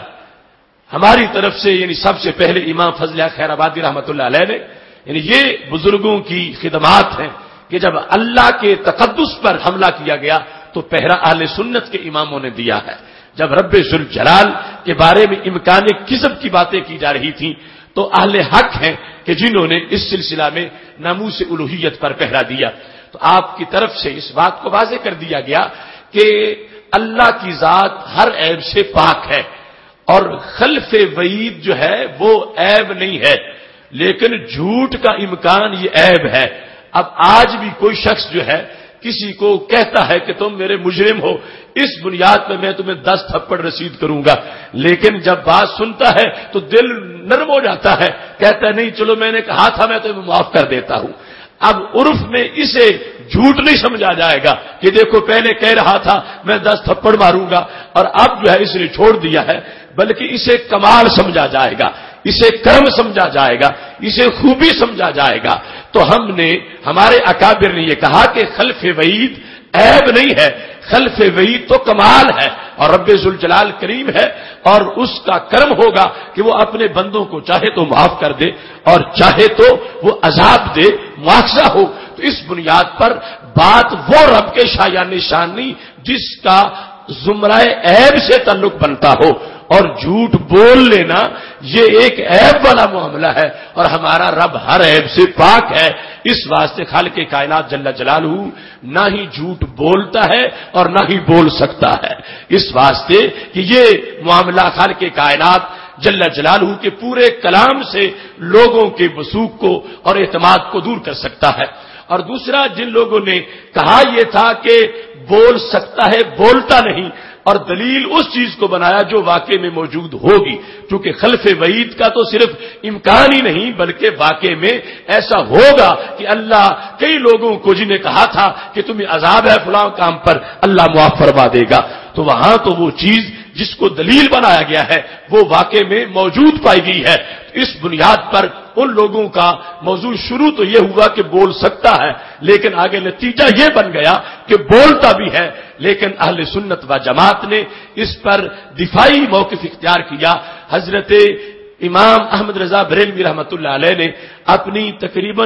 ہماری طرف سے یعنی سب سے پہلے امام فضل خیر آبادی رحمۃ اللہ علیہ نے یعنی یہ بزرگوں کی خدمات ہیں کہ جب اللہ کے تقدس پر حملہ کیا گیا تو پہرا اہل سنت کے اماموں نے دیا ہے۔ جب رب ذوالجلال کے بارے میں امکان کذب کی باتیں کی جا رہی تھیں تو اہل حق ہیں کہ جنہوں نے اس سلسلہ میں ناموس الوہیت پر پہرا دیا۔ تو آپ کی طرف سے اس بات کو واضح کر دیا گیا کہ اللہ کی ذات ہر عیب سے پاک ہے اور خلف وعید جو ہے وہ عیب نہیں ہے، لیکن جھوٹ کا امکان یہ عیب ہے۔ اب آج بھی کوئی شخص جو ہے کسی کو کہتا ہے کہ تم میرے مجرم ہو، اس بنیاد پہ میں تمہیں 10 تھپڑ رسید کروں گا، لیکن جب بات سنتا ہے تو دل نرم ہو جاتا ہے، کہتا ہے نہیں چلو میں نے کہا تھا میں تمہیں معاف کر دیتا ہوں۔ اب عرف میں اسے جھوٹ نہیں سمجھا جائے گا کہ دیکھو پہلے کہہ رہا تھا میں 10 تھپڑ ماروں گا اور اب جو ہے اس نے چھوڑ دیا ہے، بلکہ اسے کمال سمجھا جائے گا، اسے کرم سمجھا جائے گا، اسے خوبی سمجھا جائے گا۔ تو ہم نے ہمارے اکابر نے یہ کہا کہ خلف وعید عیب نہیں ہے، خلف وعید تو کمال ہے اور رب ذوالجلال کریم ہے اور اس کا کرم ہوگا کہ وہ اپنے بندوں کو چاہے تو معاف کر دے اور چاہے تو وہ عذاب دے، مواخذہ ہو۔ تو اس بنیاد پر بات وہ رب کے شایان شان نہیں جس کا زمرہ عیب سے تعلق بنتا ہو، اور جھوٹ بول لینا یہ ایک عیب والا معاملہ ہے اور ہمارا رب ہر عیب سے پاک ہے۔ اس واسطے خالق کائنات جل جلالہ نہ ہی جھوٹ بولتا ہے اور نہ ہی بول سکتا ہے، اس واسطے کہ یہ معاملہ خالق کائنات جل جلالہ کے پورے کلام سے لوگوں کے وثوق کو اور اعتماد کو دور کر سکتا ہے۔ اور دوسرا جن لوگوں نے کہا یہ تھا کہ بول سکتا ہے بولتا نہیں، اور دلیل اس چیز کو بنایا جو واقع میں موجود ہوگی، کیونکہ خلف وعید کا تو صرف امکان ہی نہیں بلکہ واقع میں ایسا ہوگا کہ اللہ کئی لوگوں کو جنہیں کہا تھا کہ تمہیں عذاب ہے فلاں کام پر، اللہ معاف فرما دے گا۔ تو وہاں تو وہ چیز جس کو دلیل بنایا گیا ہے وہ واقع میں موجود پائی گئی ہے۔ اس بنیاد پر ان لوگوں کا موضوع شروع تو یہ ہوا کہ بول سکتا ہے، لیکن آگے نتیجہ یہ بن گیا کہ بولتا بھی ہے، لیکن اہل سنت و جماعت نے اس پر دفاعی موقف اختیار کیا۔ حضرت امام احمد رضا بریلوی رحمۃ اللہ علیہ نے اپنی تقریباً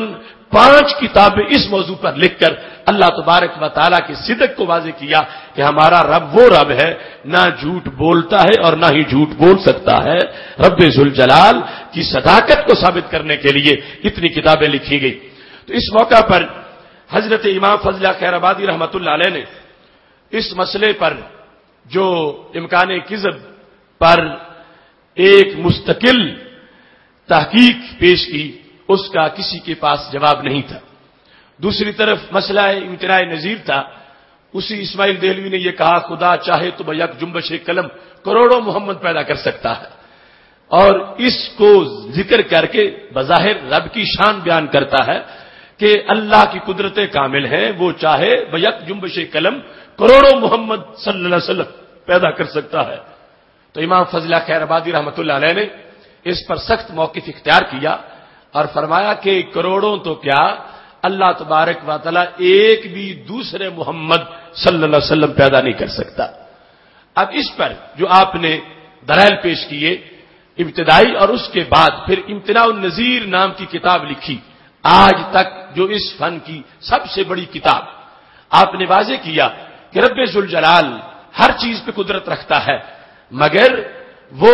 5 کتابیں اس موضوع پر لکھ کر اللہ تبارک و تعالیٰ کی صدق کو واضح کیا کہ ہمارا رب وہ رب ہے نہ جھوٹ بولتا ہے اور نہ ہی جھوٹ بول سکتا ہے۔ رب ذوالجلال کی صداقت کو ثابت کرنے کے لیے اتنی کتابیں لکھی گئی۔ تو اس موقع پر حضرت امام فضل خیر آبادی رحمۃ اللہ علیہ نے اس مسئلے پر جو امکان کذب پر ایک مستقل تحقیق پیش کی، اس کا کسی کے پاس جواب نہیں تھا۔ دوسری طرف مسئلہ امتناع نظیر تھا، اسی اسماعیل دہلوی نے یہ کہا خدا چاہے تو یک جنبش قلم کروڑوں محمد پیدا کر سکتا ہے، اور اس کو ذکر کر کے بظاہر رب کی شان بیان کرتا ہے کہ اللہ کی قدرتیں کامل ہیں، وہ چاہے بیک جنبش قلم کروڑوں محمد صلی اللہ علیہ وسلم پیدا کر سکتا ہے۔ تو امام فضل خیر آبادی رحمۃ اللہ علیہ نے اس پر سخت موقف اختیار کیا اور فرمایا کہ کروڑوں تو کیا، اللہ تبارک و تعالی ایک بھی دوسرے محمد صلی اللہ علیہ وسلم پیدا نہیں کر سکتا۔ اب اس پر جو آپ نے دلائل پیش کیے ابتدائی، اور اس کے بعد پھر امتناع النظیر نام کی کتاب لکھی، آج تک جو اس فن کی سب سے بڑی کتاب، آپ نے واضح کیا کہ رب ذوالجلال ہر چیز پہ قدرت رکھتا ہے، مگر وہ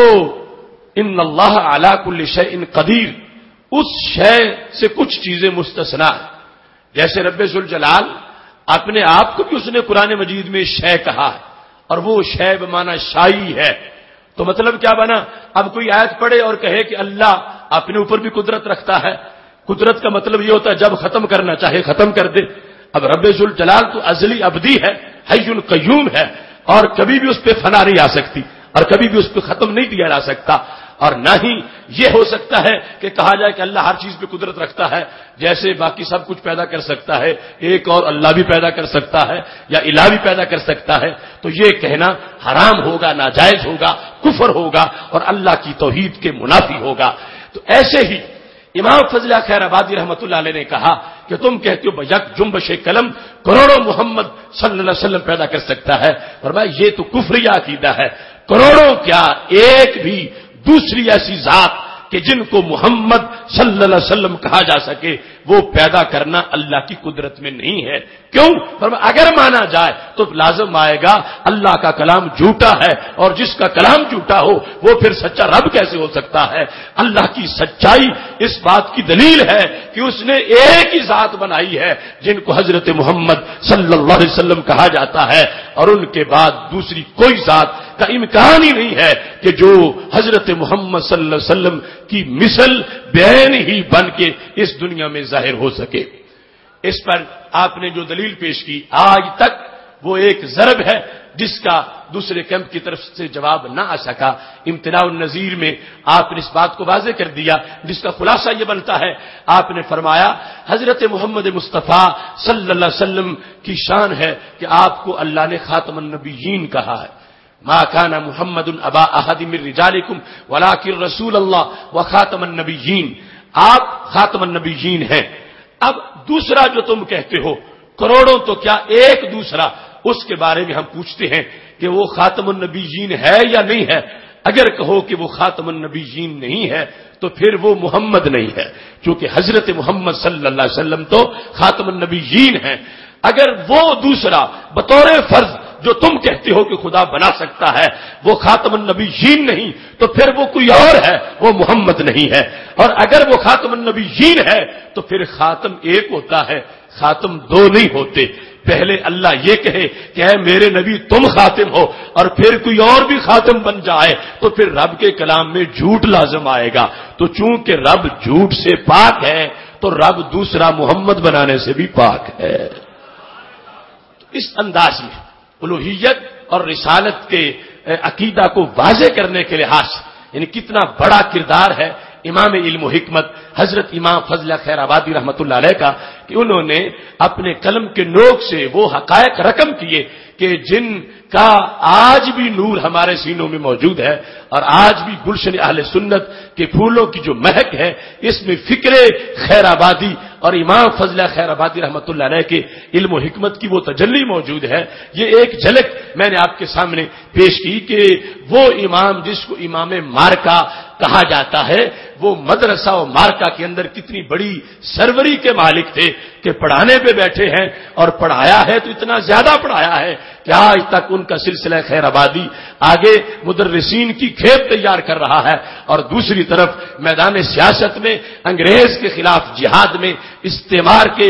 ان اللہ علی کل شیء قدیر، اس شے سے کچھ چیزیں مستثنا ہیں۔ جیسے رب ذوالجلال اپنے آپ کو بھی اس نے قرآن مجید میں شے کہا ہے، اور وہ شے بمعنی شائی ہے، تو مطلب کیا بنا؟ اب کوئی آیت پڑھے اور کہے کہ اللہ اپنے اوپر بھی قدرت رکھتا ہے، قدرت کا مطلب یہ ہوتا ہے جب ختم کرنا چاہے ختم کر دے۔ اب رب ذوالجلال تو ازلی ابدی ہے، حی قیوم ہے، اور کبھی بھی اس پہ فنا نہیں آ سکتی، اور کبھی بھی اس پہ ختم نہیں کیا جا سکتا، اور نہ ہی یہ ہو سکتا ہے کہ کہا جائے کہ اللہ ہر چیز پہ قدرت رکھتا ہے، جیسے باقی سب کچھ پیدا کر سکتا ہے ایک اور اللہ بھی پیدا کر سکتا ہے یا الہ بھی پیدا کر سکتا ہے، تو یہ کہنا حرام ہوگا، ناجائز ہوگا، کفر ہوگا، اور اللہ کی توحید کے منافی ہوگا۔ تو ایسے ہی امام فضل خیر آبادی رحمۃ اللہ علیہ نے کہا کہ تم کہتے ہو یک جنبش قلم کروڑوں محمد صلی اللہ علیہ وسلم پیدا کر سکتا ہے، فرمایا یہ تو کفریہ عقیدہ ہے، کروڑوں کیا ایک بھی دوسری ایسی ذات کہ جن کو محمد صلی اللہ علیہ وسلم کہا جا سکے وہ پیدا کرنا اللہ کی قدرت میں نہیں ہے۔ کیوں؟ فرمایا اگر مانا جائے تو لازم آئے گا اللہ کا کلام جھوٹا ہے، اور جس کا کلام جھوٹا ہو وہ پھر سچا رب کیسے ہو سکتا ہے؟ اللہ کی سچائی اس بات کی دلیل ہے کہ اس نے ایک ہی ذات بنائی ہے جن کو حضرت محمد صلی اللہ علیہ وسلم کہا جاتا ہے، اور ان کے بعد دوسری کوئی ذات کا امکان ہی نہیں ہے کہ جو حضرت محمد صلی اللہ علیہ وسلم کی مثل بعین ہی بن کے اس دنیا میں ظاہر ہو سکے۔ اس پر آپ نے جو دلیل پیش کی آج تک وہ ایک ضرب ہے جس کا دوسرے کیمپ کی طرف سے جواب نہ آ سکا۔ امتناع النظیر میں آپ نے اس بات کو واضح کر دیا، جس کا خلاصہ یہ بنتا ہے، آپ نے فرمایا حضرت محمد مصطفیٰ صلی اللہ علیہ وسلم کی شان ہے کہ آپ کو اللہ نے خاتم النبیین کہا ہے، ما کان محمد ابا احد من رجالکم ولکن رسول اللہ وخاتم النبیین، آپ خاتم النبیین ہیں۔ اب دوسرا جو تم کہتے ہو کروڑوں تو کیا ایک دوسرا، اس کے بارے میں ہم پوچھتے ہیں کہ وہ خاتم النبیین ہے یا نہیں ہے۔ اگر کہو کہ وہ خاتم النبیین نہیں ہے تو پھر وہ محمد نہیں ہے، چونکہ حضرت محمد صلی اللہ علیہ وسلم تو خاتم النبیین ہیں۔ اگر وہ دوسرا بطور فرض جو تم کہتے ہو کہ خدا بنا سکتا ہے وہ خاتم النبیین نہیں تو پھر وہ کوئی اور ہے، وہ محمد نہیں ہے۔ اور اگر وہ خاتم النبیین ہے تو پھر خاتم ایک ہوتا ہے، خاتم دو نہیں ہوتے۔ پہلے اللہ یہ کہے کہ اے میرے نبی تم خاتم ہو، اور پھر کوئی اور بھی خاتم بن جائے تو پھر رب کے کلام میں جھوٹ لازم آئے گا۔ تو چونکہ رب جھوٹ سے پاک ہے تو رب دوسرا محمد بنانے سے بھی پاک ہے۔ اس انداز میں الوہیت اور رسالت کے عقیدہ کو واضح کرنے کے لحاظ سے یعنی کتنا بڑا کردار ہے امام علم و حکمت حضرت امام فضل خیر آبادی رحمۃ اللہ علیہ کا کہ انہوں نے اپنے قلم کے نوک سے وہ حقائق رقم کیے کہ جن کا آج بھی نور ہمارے سینوں میں موجود ہے، اور آج بھی گلشن اہل سنت کے پھولوں کی جو مہک ہے اس میں فکر خیر آبادی اور امام فضل خیر آبادی رحمۃ اللہ علیہ کے علم و حکمت کی وہ تجلی موجود ہے۔ یہ ایک جھلک میں نے آپ کے سامنے پیش کی کہ وہ امام جس کو امام مارکا کہا جاتا ہے وہ مدرسہ و مارکا کے اندر کتنی بڑی سروری کے مالک تھے کہ پڑھانے پہ بیٹھے ہیں، اور پڑھایا ہے تو اتنا زیادہ پڑھایا ہے کہ آج تک ان کا سلسلہ خیر آبادی آگے مدرسین کی کھیپ تیار کر رہا ہے، اور دوسری طرف میدان سیاست میں انگریز کے خلاف جہاد میں استعمار کے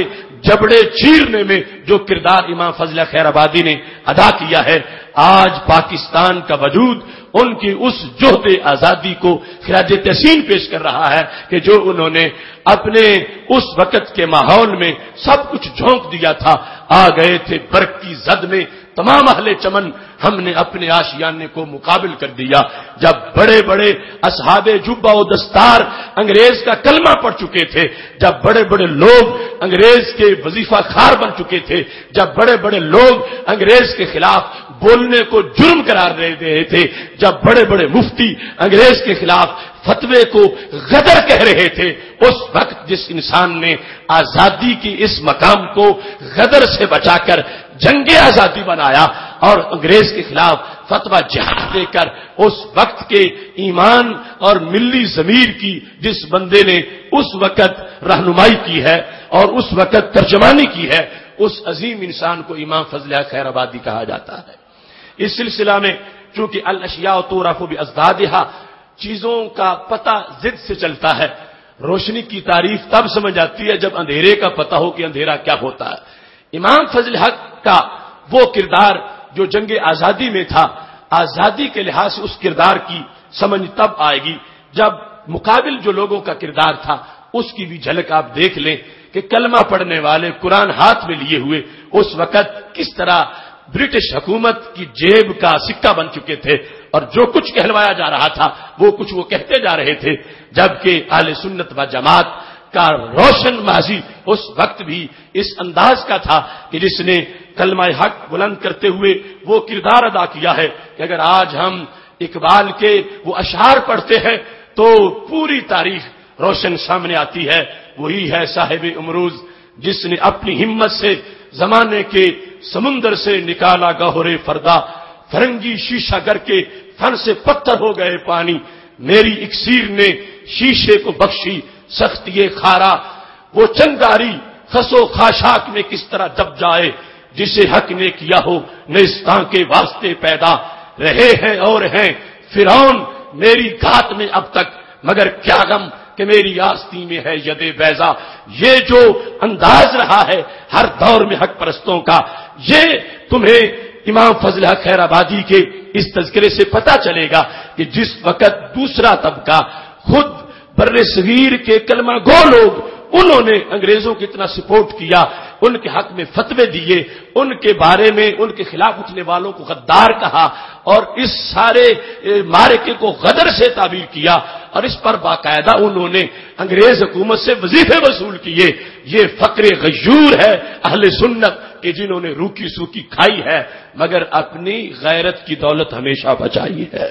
جبڑے چیرنے میں جو کردار امام فضل خیر آبادی نے ادا کیا ہے، آج پاکستان کا وجود ان کی اس جوہد آزادی کو خراج تحسین پیش کر رہا ہے کہ جو انہوں نے اپنے اس وقت کے ماحول میں سب کچھ جھونک دیا تھا، آ گئے تھے برق کی زد میں تمام اہل چمن، ہم نے اپنے آشیانے کو مقابل کر دیا۔ جب بڑے بڑے اصحاب جبہ و دستار انگریز کا کلمہ پڑھ چکے تھے، جب بڑے بڑے لوگ انگریز کے وظیفہ خار بن چکے تھے، جب بڑے بڑے لوگ انگریز کے خلاف بولنے کو جرم قرار دے رہے تھے، جب بڑے بڑے مفتی انگریز کے خلاف فتوے کو غدر کہہ رہے تھے، اس وقت جس انسان نے آزادی کی اس مقام کو غدر سے بچا کر جنگ آزادی بنایا اور انگریز کے خلاف فتویٰ جہاد دے کر اس وقت کے ایمان اور ملی ضمیر کی جس بندے نے اس وقت رہنمائی کی ہے اور اس وقت ترجمانی کی ہے، اس عظیم انسان کو امام فضل خیر آبادی کہا جاتا ہے۔ اس سلسلہ میں چونکہ الاشیاء تعرف بازدادها، چیزوں کا پتہ ضد سے چلتا ہے، روشنی کی تعریف تب سمجھ آتی ہے جب اندھیرے کا پتہ ہو کہ اندھیرا کیا ہوتا ہے۔ امام فضل حق کا وہ کردار جو جنگ آزادی میں تھا، آزادی کے لحاظ سے اس کردار کی سمجھ تب آئے گی جب مقابل جو لوگوں کا کردار تھا اس کی بھی جھلک آپ دیکھ لیں کہ کلمہ پڑھنے والے قرآن ہاتھ میں لیے ہوئے اس وقت کس طرح برٹش حکومت کی جیب کا سکہ بن چکے تھے، اور جو کچھ کہلوایا جا رہا تھا وہ کچھ وہ کہتے جا رہے تھے، جبکہ اہل سنت و جماعت کا روشن ماضی اس وقت بھی اس انداز کا تھا کہ جس نے کلمہ حق بلند کرتے ہوئے وہ کردار ادا کیا ہے کہ اگر آج ہم اقبال کے وہ اشعار پڑھتے ہیں تو پوری تاریخ روشن سامنے آتی ہے۔ وہی ہے صاحب امروز جس نے اپنی ہمت سے زمانے کے سمندر سے نکالا گوہر فردا، فرنگی شیشہ گر کے فن سے پتھر ہو گئے پانی، میری اکسیر نے شیشے کو بخشی سختی خارا، وہ چنگاری خس و خاشاک میں کس طرح دب جائے، جسے حق نے کیا ہو نیستاں کے واسطے پیدا، رہے ہیں اور ہیں فرعون میری گھات میں اب تک، مگر کیا غم کہ میری آستی میں ہے ید بیضا۔ یہ جو انداز رہا ہے ہر دور میں حق پرستوں کا، یہ تمہیں امام فضل حق خیر آبادی کے اس تذکرے سے پتہ چلے گا کہ جس وقت دوسرا طبقہ خود بر صغیر کے کلمہ گو لوگ، انہوں نے انگریزوں کی اتنا سپورٹ کیا، ان کے حق میں فتوے دیے، ان کے بارے میں ان کے خلاف اٹھنے والوں کو غدار کہا اور اس سارے معرکے کو غدر سے تعبیر کیا، اور اس پر باقاعدہ انہوں نے انگریز حکومت سے وظیفے وصول کیے۔ یہ فقر غیور ہے اہل سنت کہ جنہوں نے روکی سوکی کھائی ہے مگر اپنی غیرت کی دولت ہمیشہ بچائی ہے۔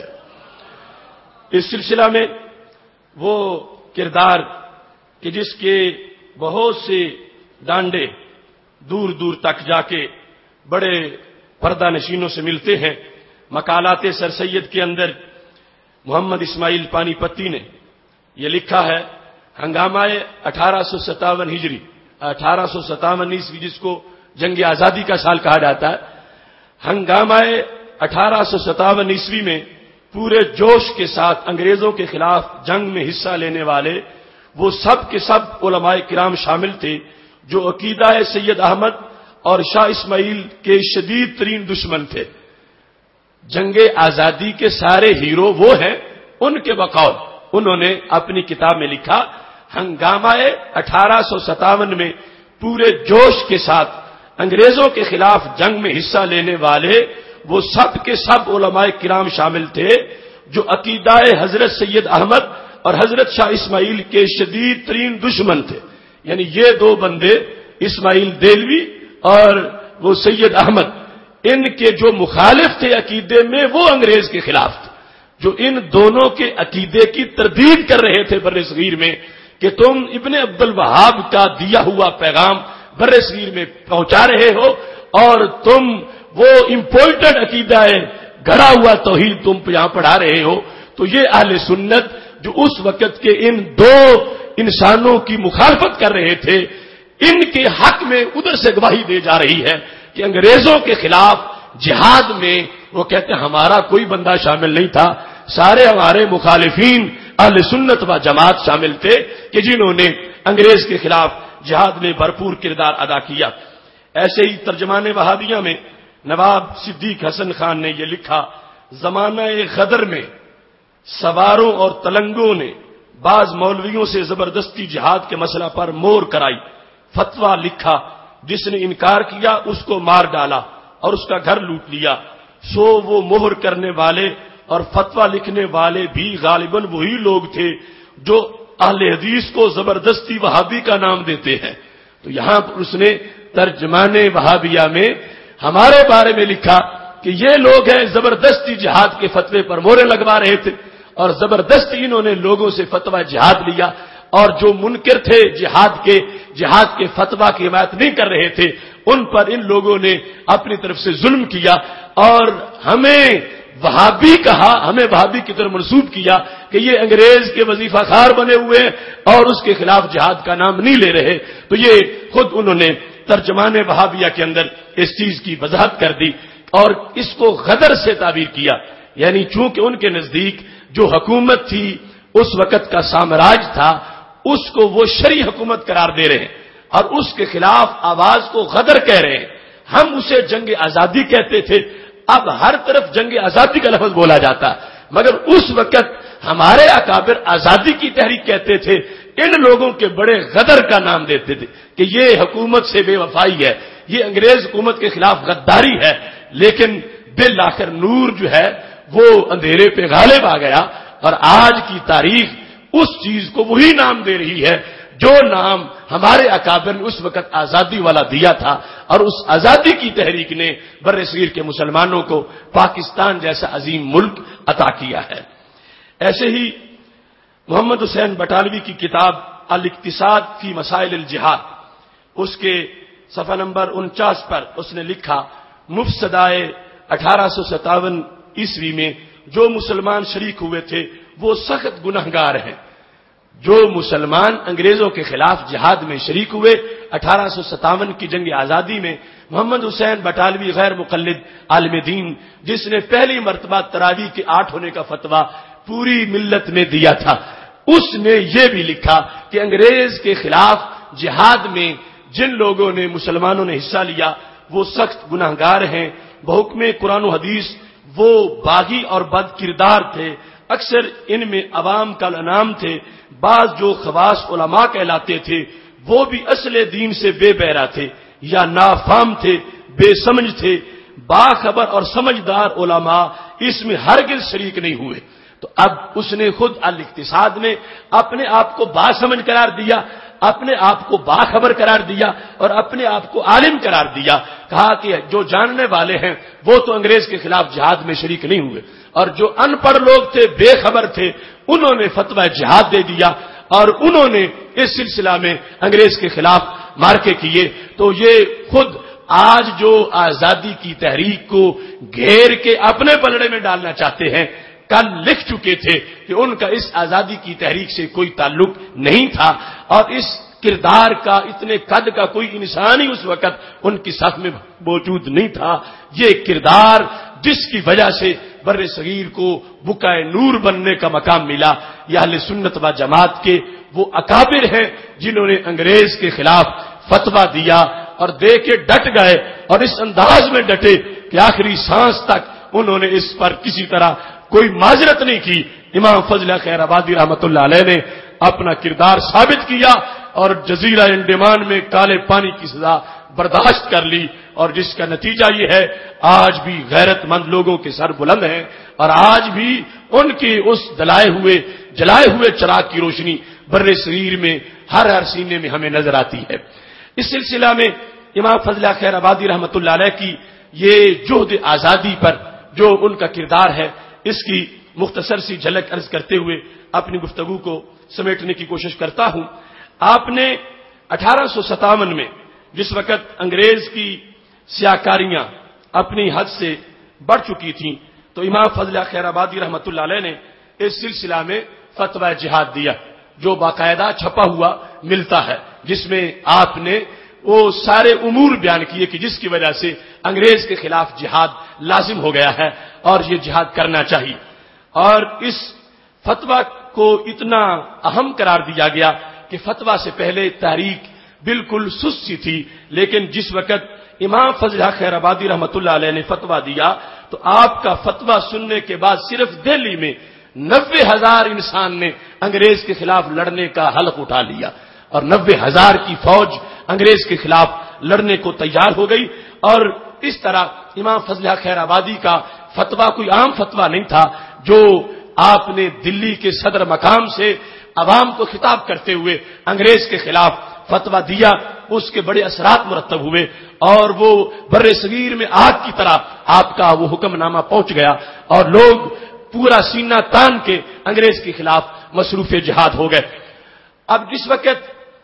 اس سلسلہ میں وہ کردار کہ جس کے بہت سے ڈانڈے دور دور تک جا کے بڑے پردہ نشینوں سے ملتے ہیں۔ مقالات سر سید کے اندر محمد اسماعیل پانی پتی نے یہ لکھا ہے، ہنگامہ 1857 ہجری 1857 عیسوی جس کو جنگ آزادی کا سال کہا جاتا ہے، ہنگامہ 1857 عیسوی میں پورے جوش کے ساتھ انگریزوں کے خلاف جنگ میں حصہ لینے والے وہ سب کے سب علماء کرام شامل تھے جو عقیدہ سید احمد اور شاہ اسماعیل کے شدید ترین دشمن تھے۔ جنگ آزادی کے سارے ہیرو وہ ہیں، ان کے بقول انہوں نے اپنی کتاب میں لکھا، ہنگامہ 1857 میں پورے جوش کے ساتھ انگریزوں کے خلاف جنگ میں حصہ لینے والے وہ سب کے سب علماء کرام شامل تھے جو عقیدہ حضرت سید احمد اور حضرت شاہ اسماعیل کے شدید ترین دشمن تھے۔ یعنی یہ دو بندے اسماعیل دہلوی اور وہ سید احمد، ان کے جو مخالف تھے عقیدے میں وہ انگریز کے خلاف تھے، جو ان دونوں کے عقیدے کی تردید کر رہے تھے بر صغیر میں کہ تم ابن عبد الوہاب کا دیا ہوا پیغام بر صغیر میں پہنچا رہے ہو اور تم وہ امپورٹڈ عقیدہ ہے گھڑا ہوا توحید تم یہاں پڑھا رہے ہو۔ تو یہ اہل سنت جو اس وقت کے ان دو انسانوں کی مخالفت کر رہے تھے، ان کے حق میں ادھر سے گواہی دے جا رہی ہے کہ انگریزوں کے خلاف جہاد میں وہ کہتے ہیں ہمارا کوئی بندہ شامل نہیں تھا، سارے ہمارے مخالفین اہل سنت و جماعت شامل تھے کہ جنہوں نے انگریز کے خلاف جہاد میں بھرپور کردار ادا کیا۔ ایسے ہی ترجمان وہابیہ میں نواب صدیق حسن خان نے یہ لکھا، زمانہ غدر میں سواروں اور تلنگوں نے بعض مولویوں سے زبردستی جہاد کے مسئلہ پر مور کرائی، فتویٰ لکھا، جس نے انکار کیا اس کو مار ڈالا اور اس کا گھر لوٹ لیا۔ سو وہ مہر کرنے والے اور فتویٰ لکھنے والے بھی غالباً وہی لوگ تھے جو اہل حدیث کو زبردستی وہابی کا نام دیتے ہیں۔ تو یہاں پر اس نے ترجمان وہابیہ میں ہمارے بارے میں لکھا کہ یہ لوگ ہیں زبردستی جہاد کے فتوے پر مورے لگوا رہے تھے، اور زبردستی انہوں نے لوگوں سے فتویٰ جہاد لیا، اور جو منکر تھے جہاد کے فتویٰ کی حمایت نہیں کر رہے تھے، ان پر ان لوگوں نے اپنی طرف سے ظلم کیا اور ہمیں وہابی کہا، ہمیں وہابی کی طرف منسوب کیا کہ یہ انگریز کے وظیفہ خار بنے ہوئے ہیں اور اس کے خلاف جہاد کا نام نہیں لے رہے۔ تو یہ خود انہوں نے ترجمان وہابیہ کے اندر اس چیز کی وضاحت کر دی اور اس کو غدر سے تعبیر کیا، یعنی چونکہ ان کے نزدیک جو حکومت تھی اس وقت کا سامراج تھا، اس کو وہ شرعی حکومت قرار دے رہے ہیں اور اس کے خلاف آواز کو غدر کہہ رہے ہیں۔ ہم اسے جنگ آزادی کہتے تھے، اب ہر طرف جنگ آزادی کا لفظ بولا جاتا، مگر اس وقت ہمارے اکابر آزادی کی تحریک کہتے تھے، ان لوگوں کے بڑے غدر کا نام دیتے تھے کہ یہ حکومت سے بے وفائی ہے، یہ انگریز حکومت کے خلاف غداری ہے۔ لیکن بالآخر نور جو ہے وہ اندھیرے پہ غالب آ گیا اور آج کی تاریخ اس چیز کو وہی نام دے رہی ہے جو نام ہمارے اکابر نے اس وقت آزادی والا دیا تھا، اور اس آزادی کی تحریک نے برصغیر کے مسلمانوں کو پاکستان جیسا عظیم ملک عطا کیا ہے۔ ایسے ہی محمد حسین بٹالوی کی کتاب الاقتصاد فی مسائل الجہاد، اس کے صفحہ نمبر 49 پر اس نے لکھا، مفسدائے 1857 عیسوی میں جو مسلمان شریک ہوئے تھے وہ سخت گنہگار ہیں۔ جو مسلمان انگریزوں کے خلاف جہاد میں شریک ہوئے 1857 کی جنگ آزادی میں، محمد حسین بٹالوی غیر مقلد عالم دین جس نے پہلی مرتبہ تراویح کے 8 ہونے کا فتویٰ پوری ملت میں دیا تھا، اس نے یہ بھی لکھا کہ انگریز کے خلاف جہاد میں جن لوگوں نے مسلمانوں نے حصہ لیا وہ سخت گنہگار ہیں، بحکم قرآن و حدیث وہ باغی اور بد کردار تھے، اکثر ان میں عوام کا انعام تھے، بعض جو خواص علماء کہلاتے تھے وہ بھی اصل دین سے بے بہرا تھے یا نافہم تھے، بے سمجھ تھے، باخبر اور سمجھدار علماء اس میں ہرگز شریک نہیں ہوئے۔ تو اب اس نے خود الاقتصاد میں اپنے آپ کو باسمجھ قرار دیا، اپنے آپ کو باخبر قرار دیا اور اپنے آپ کو عالم قرار دیا، کہا کہ جو جاننے والے ہیں وہ تو انگریز کے خلاف جہاد میں شریک نہیں ہوئے، اور جو ان پڑھ لوگ تھے، بے خبر تھے، انہوں نے فتویٰ جہاد دے دیا اور انہوں نے اس سلسلہ میں انگریز کے خلاف مارکے کیے۔ تو یہ خود آج جو آزادی کی تحریک کو گھیر کے اپنے پلڑے میں ڈالنا چاہتے ہیں، کل لکھ چکے تھے کہ ان کا اس آزادی کی تحریک سے کوئی تعلق نہیں تھا، اور اس کردار کا اتنے قد کا کوئی انسان ہی اس وقت ان کی صف میں موجود نہیں تھا۔ یہ کردار جس کی وجہ سے بر صغیر کو بقائے نور بننے کا مقام ملا، یہ اہل سنت و جماعت کے وہ اکابر ہیں جنہوں نے انگریز کے خلاف فتویٰ دیا اور دے کے ڈٹ گئے، اور اس انداز میں ڈٹے کہ آخری سانس تک انہوں نے اس پر کسی طرح کوئی معذرت نہیں کی۔ امام فضل خیر آبادی رحمۃ اللہ علیہ نے اپنا کردار ثابت کیا اور جزیرہ انڈمان میں کالے پانی کی سزا برداشت کر لی، اور جس کا نتیجہ یہ ہے آج بھی غیرت مند لوگوں کے سر بلند ہیں، اور آج بھی ان کی اس جلائے ہوئے چراغ کی روشنی بر صغیر میں ہر سینے میں ہمیں نظر آتی ہے۔ اس سلسلہ میں امام فضل خیر آبادی رحمۃ اللہ علیہ کی یہ جہد آزادی پر جو ان کا کردار ہے، اس کی مختصر سی جھلک عرض کرتے ہوئے اپنی گفتگو کو سمیٹنے کی کوشش کرتا ہوں۔ آپ نے 1857 میں جس وقت انگریز کی سیاکاریاں اپنی حد سے بڑھ چکی تھیں، تو امام فضل خیر آبادی رحمۃ اللہ علیہ نے اس سلسلہ میں فتویٰ جہاد دیا، جو باقاعدہ چھپا ہوا ملتا ہے، جس میں آپ نے وہ سارے امور بیان کیے کہ جس کی وجہ سے انگریز کے خلاف جہاد لازم ہو گیا ہے اور یہ جہاد کرنا چاہیے۔ اور اس فتویٰ کو اتنا اہم قرار دیا گیا کہ فتویٰ سے پہلے تحریک بالکل سست سی تھی، لیکن جس وقت امام فضل حق خیر آبادی رحمۃ اللہ علیہ نے فتویٰ دیا تو آپ کا فتویٰ سننے کے بعد صرف دہلی میں 90,000 انسان نے انگریز کے خلاف لڑنے کا حلف اٹھا لیا اور 90,000 کی فوج انگریز کے خلاف لڑنے کو تیار ہو گئی۔ اور اس طرح امام فضل حق خیر آبادی کا فتویٰ کوئی عام فتویٰ نہیں تھا، جو آپ نے دلی کے صدر مقام سے عوام کو خطاب کرتے ہوئے انگریز کے خلاف فتویٰ دیا، اس کے بڑے اثرات مرتب ہوئے اور وہ بر صغیر میں آگ کی طرح آپ کا وہ حکم نامہ پہنچ گیا اور لوگ پورا سینہ تان کے انگریز کے خلاف مصروف جہاد ہو گئے۔ اب جس وقت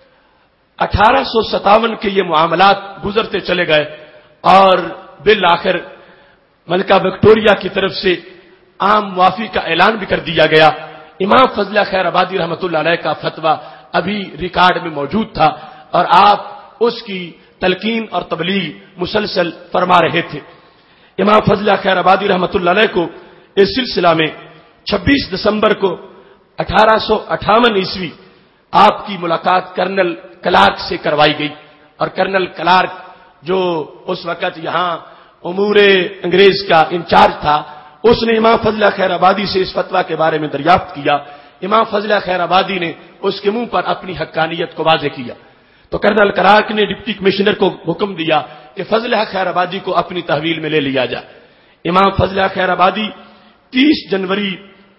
1857 کے یہ معاملات گزرتے چلے گئے اور بالآخر ملکہ وکٹوریہ کی طرف سے عام معافی کا اعلان بھی کر دیا گیا، امام فضل خیر آبادی رحمۃ اللہ علیہ کا فتویٰ ابھی ریکارڈ میں موجود تھا اور آپ اس کی تلقین اور تبلیغ مسلسل فرما رہے تھے۔ امام فضل خیر آبادی رحمۃ اللہ علیہ کو اس سلسلہ میں 26 دسمبر کو 1858 عیسوی آپ کی ملاقات کرنل کلارک سے کروائی گئی اور کرنل کلارک جو اس وقت یہاں امور انگریز کا انچارج تھا، اس نے امام فضل خیر آبادی سے اس فتویٰ کے بارے میں دریافت کیا۔ امام فضل خیر آبادی نے اس کے منہ پر اپنی حقانیت کو واضح کیا تو کرنل کلارک نے ڈپٹی کمشنر کو حکم دیا کہ فضل خیر آبادی کو اپنی تحویل میں لے لیا جائے۔ امام فضل خیر آبادی 30 جنوری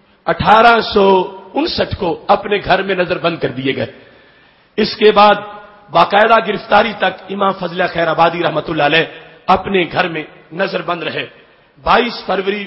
1859 کو اپنے گھر میں نظر بند کر دیے گئے۔ اس کے بعد باقاعدہ گرفتاری تک امام فضل خیر آبادی رحمۃ اللہ علیہ اپنے گھر میں نظر بند رہے۔ 22 فروری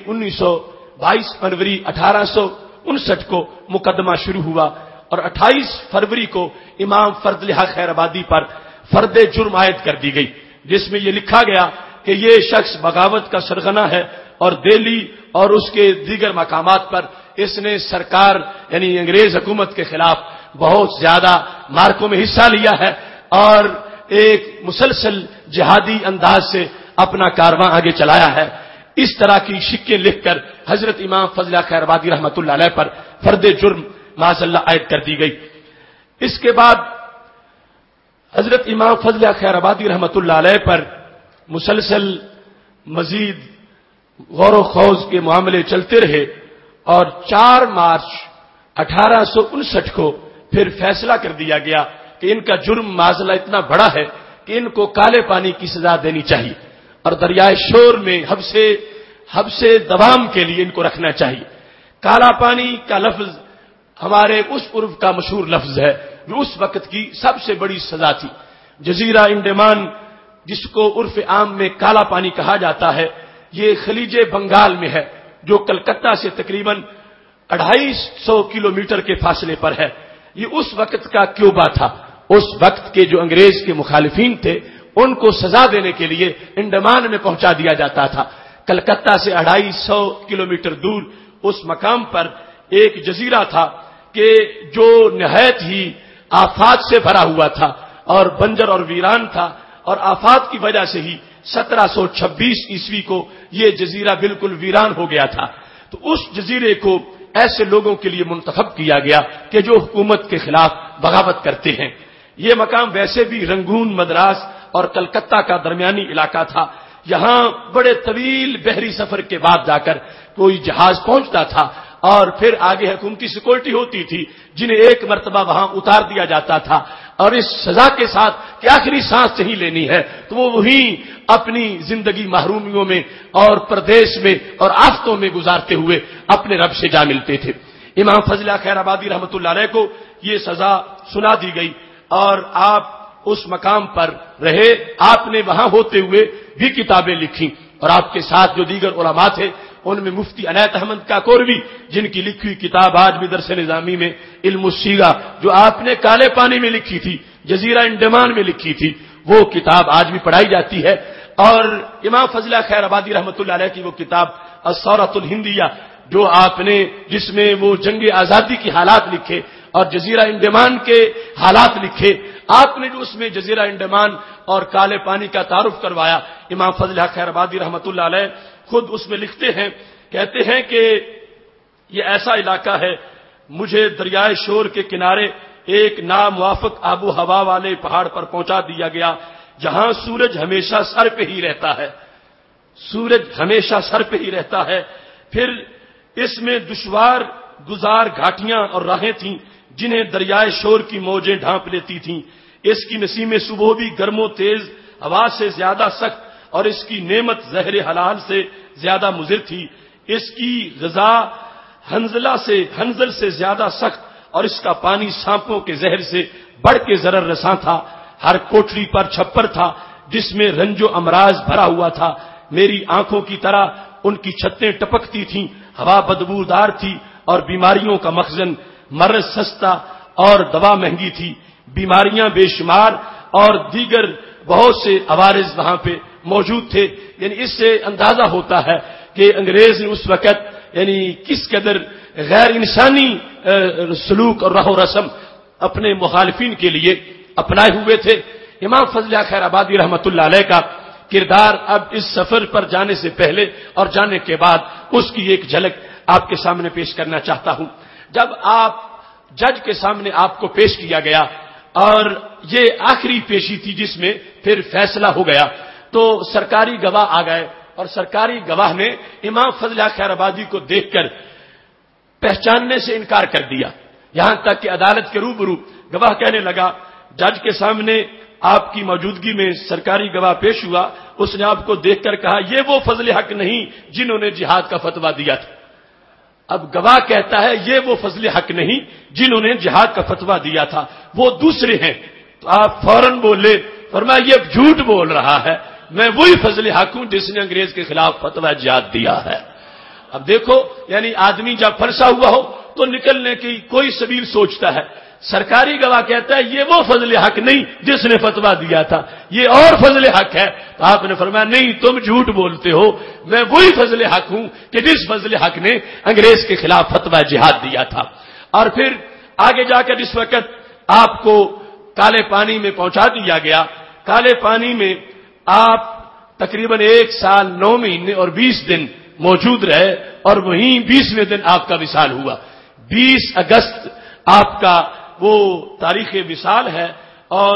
1859 کو مقدمہ شروع ہوا اور 28 فروری کو امام فضل حق خیر آبادی پر فرد جرم عائد کر دی گئی، جس میں یہ لکھا گیا کہ یہ شخص بغاوت کا سرغنہ ہے اور دہلی اور اس کے دیگر مقامات پر اس نے سرکار یعنی انگریز حکومت کے خلاف بہت زیادہ مارکوں میں حصہ لیا ہے اور ایک مسلسل جہادی انداز سے اپنا کارواں آگے چلایا ہے۔ اس طرح کی شکیں لکھ کر حضرت امام فضل خیر آبادی رحمۃ اللہ علیہ پر فرد جرم معاذ اللہ عائد کر دی گئی۔ اس کے بعد حضرت امام فضل خیر آبادی رحمۃ اللہ علیہ پر مسلسل مزید غور و خوض کے معاملے چلتے رہے اور 4 مارچ 1859 کو پھر فیصلہ کر دیا گیا کہ ان کا جرم معاذ اللہ اتنا بڑا ہے کہ ان کو کالے پانی کی سزا دینی چاہیے اور دریائے شور میں حبس دوام کے لیے ان کو رکھنا چاہیے۔ کالا پانی کا لفظ ہمارے اس عرف کا مشہور لفظ ہے جو اس وقت کی سب سے بڑی سزا تھی۔ جزیرہ انڈمان جس کو عرف عام میں کالا پانی کہا جاتا ہے، یہ خلیج بنگال میں ہے جو کلکتہ سے تقریباً 250 کلومیٹر کے فاصلے پر ہے۔ یہ اس وقت کا کیوبا تھا۔ اس وقت کے جو انگریز کے مخالفین تھے ان کو سزا دینے کے لیے انڈمان میں پہنچا دیا جاتا تھا۔ کلکتہ سے 250 کلومیٹر دور اس مقام پر ایک جزیرہ تھا کہ جو نہایت ہی آفات سے بھرا ہوا تھا اور بنجر اور ویران تھا اور آفات کی وجہ سے ہی 1726 عیسوی کو یہ جزیرہ بالکل ویران ہو گیا تھا۔ تو اس جزیرے کو ایسے لوگوں کے لیے منتخب کیا گیا کہ جو حکومت کے خلاف بغاوت کرتے ہیں۔ یہ مقام ویسے بھی رنگون، مدراس اور کلکتہ کا درمیانی علاقہ تھا۔ یہاں بڑے طویل بحری سفر کے بعد جا کر کوئی جہاز پہنچتا تھا اور پھر آگے حکومتی سیکورٹی ہوتی تھی جنہیں ایک مرتبہ وہاں اتار دیا جاتا تھا اور اس سزا کے ساتھ کہ آخری سانس نہیں لینی ہے تو وہ وہیں اپنی زندگی محرومیوں میں اور پردیس میں اور آفتوں میں گزارتے ہوئے اپنے رب سے جا ملتے تھے۔ امام فضل خیر آبادی رحمۃ اللہ علیہ کو یہ سزا سنا دی گئی اور آپ اس مقام پر رہے۔ آپ نے وہاں ہوتے ہوئے بھی کتابیں لکھی اور آپ کے ساتھ جو دیگر علماء تھے ان میں مفتی عنایت احمد کاکوروی جن کی لکھی ہوئی کتاب آج بھی درس نظامی میں علم السیغہ جو آپ نے کالے پانی میں لکھی تھی، جزیرہ انڈمان میں لکھی تھی، وہ کتاب آج بھی پڑھائی جاتی ہے۔ اور امام فضل خیر آبادی رحمۃ اللہ علیہ کی وہ کتاب الثورۃ الہندیہ جو آپ نے جس میں وہ جنگ آزادی کی حالات لکھے اور جزیرہ انڈمان کے حالات لکھے، آپ نے جو اس میں جزیرہ انڈمان اور کالے پانی کا تعارف کروایا، امام فضل خیر آبادی رحمۃ اللہ علیہ خود اس میں لکھتے ہیں، کہتے ہیں کہ یہ ایسا علاقہ ہے، مجھے دریائے شور کے کنارے ایک ناموافق آب و ہوا والے پہاڑ پر پہنچا دیا گیا جہاں سورج ہمیشہ سر پہ ہی رہتا ہے، سورج ہمیشہ سر پہ ہی رہتا ہے۔ پھر اس میں دشوار گزار گھاٹیاں اور راہیں تھیں جنہیں دریائے شور کی موجیں ڈھانپ لیتی تھیں۔ اس کی نسیم صبح بھی گرم و تیز ہوا سے زیادہ سخت اور اس کی نعمت زہر حلال سے زیادہ مضر تھی۔ اس کی غذا حنظل سے زیادہ سخت اور اس کا پانی سانپوں کے زہر سے بڑھ کے ضرر رساں تھا۔ ہر کوٹری پر چھپر تھا جس میں رنج و امراض بھرا ہوا تھا۔ میری آنکھوں کی طرح ان کی چھتیں ٹپکتی تھیں، ہوا بدبودار تھی اور بیماریوں کا مخزن، مرض سستا اور دوا مہنگی تھی، بیماریاں بے شمار اور دیگر بہت سے عوارض وہاں پہ موجود تھے۔ یعنی اس سے اندازہ ہوتا ہے کہ انگریز نے اس وقت یعنی کس قدر غیر انسانی سلوک اور رہو رسم اپنے مخالفین کے لیے اپنائے ہوئے تھے۔ امام فضل خیر آبادی رحمت اللہ علیہ کا کردار اب اس سفر پر جانے سے پہلے اور جانے کے بعد اس کی ایک جھلک آپ کے سامنے پیش کرنا چاہتا ہوں۔ جب آپ جج کے سامنے آپ کو پیش کیا گیا اور یہ آخری پیشی تھی جس میں پھر فیصلہ ہو گیا، تو سرکاری گواہ آ گئے اور سرکاری گواہ نے امام فضل خیر آبادی کو دیکھ کر پہچاننے سے انکار کر دیا، یہاں تک کہ عدالت کے روبرو گواہ کہنے لگا، جج کے سامنے آپ کی موجودگی میں سرکاری گواہ پیش ہوا، اس نے آپ کو دیکھ کر کہا یہ وہ فضل حق نہیں جنہوں نے جہاد کا فتویٰ دیا تھا۔ اب گواہ کہتا ہے یہ وہ فضل حق نہیں جنہوں نے جہاد کا فتویٰ دیا تھا، وہ دوسرے ہیں۔ تو آپ فوراً بولے، فرمایا یہ جھوٹ بول رہا ہے، میں وہی فضل حق ہوں جس نے انگریز کے خلاف فتویٰ جہاد دیا ہے۔ اب دیکھو یعنی آدمی جب پھنسا ہوا ہو تو نکلنے کی کوئی سبیل سوچتا ہے۔ سرکاری گواہ کہتا ہے یہ وہ فضل حق نہیں جس نے فتویٰ دیا تھا، یہ اور فضل حق ہے۔ تو آپ نے فرمایا نہیں، تم جھوٹ بولتے ہو، میں وہی فضل حق ہوں کہ جس فضل حق نے انگریز کے خلاف فتویٰ جہاد دیا تھا۔ اور پھر آگے جا کر جس وقت آپ کو کالے پانی میں پہنچا دیا گیا، کالے پانی میں آپ تقریباً 1 سال 9 مہینے اور 20 دن موجود رہے اور وہیں 20ویں دن آپ کا وصال ہوا۔ 20 اگست آپ کا وہ تاریخ وصال ہے اور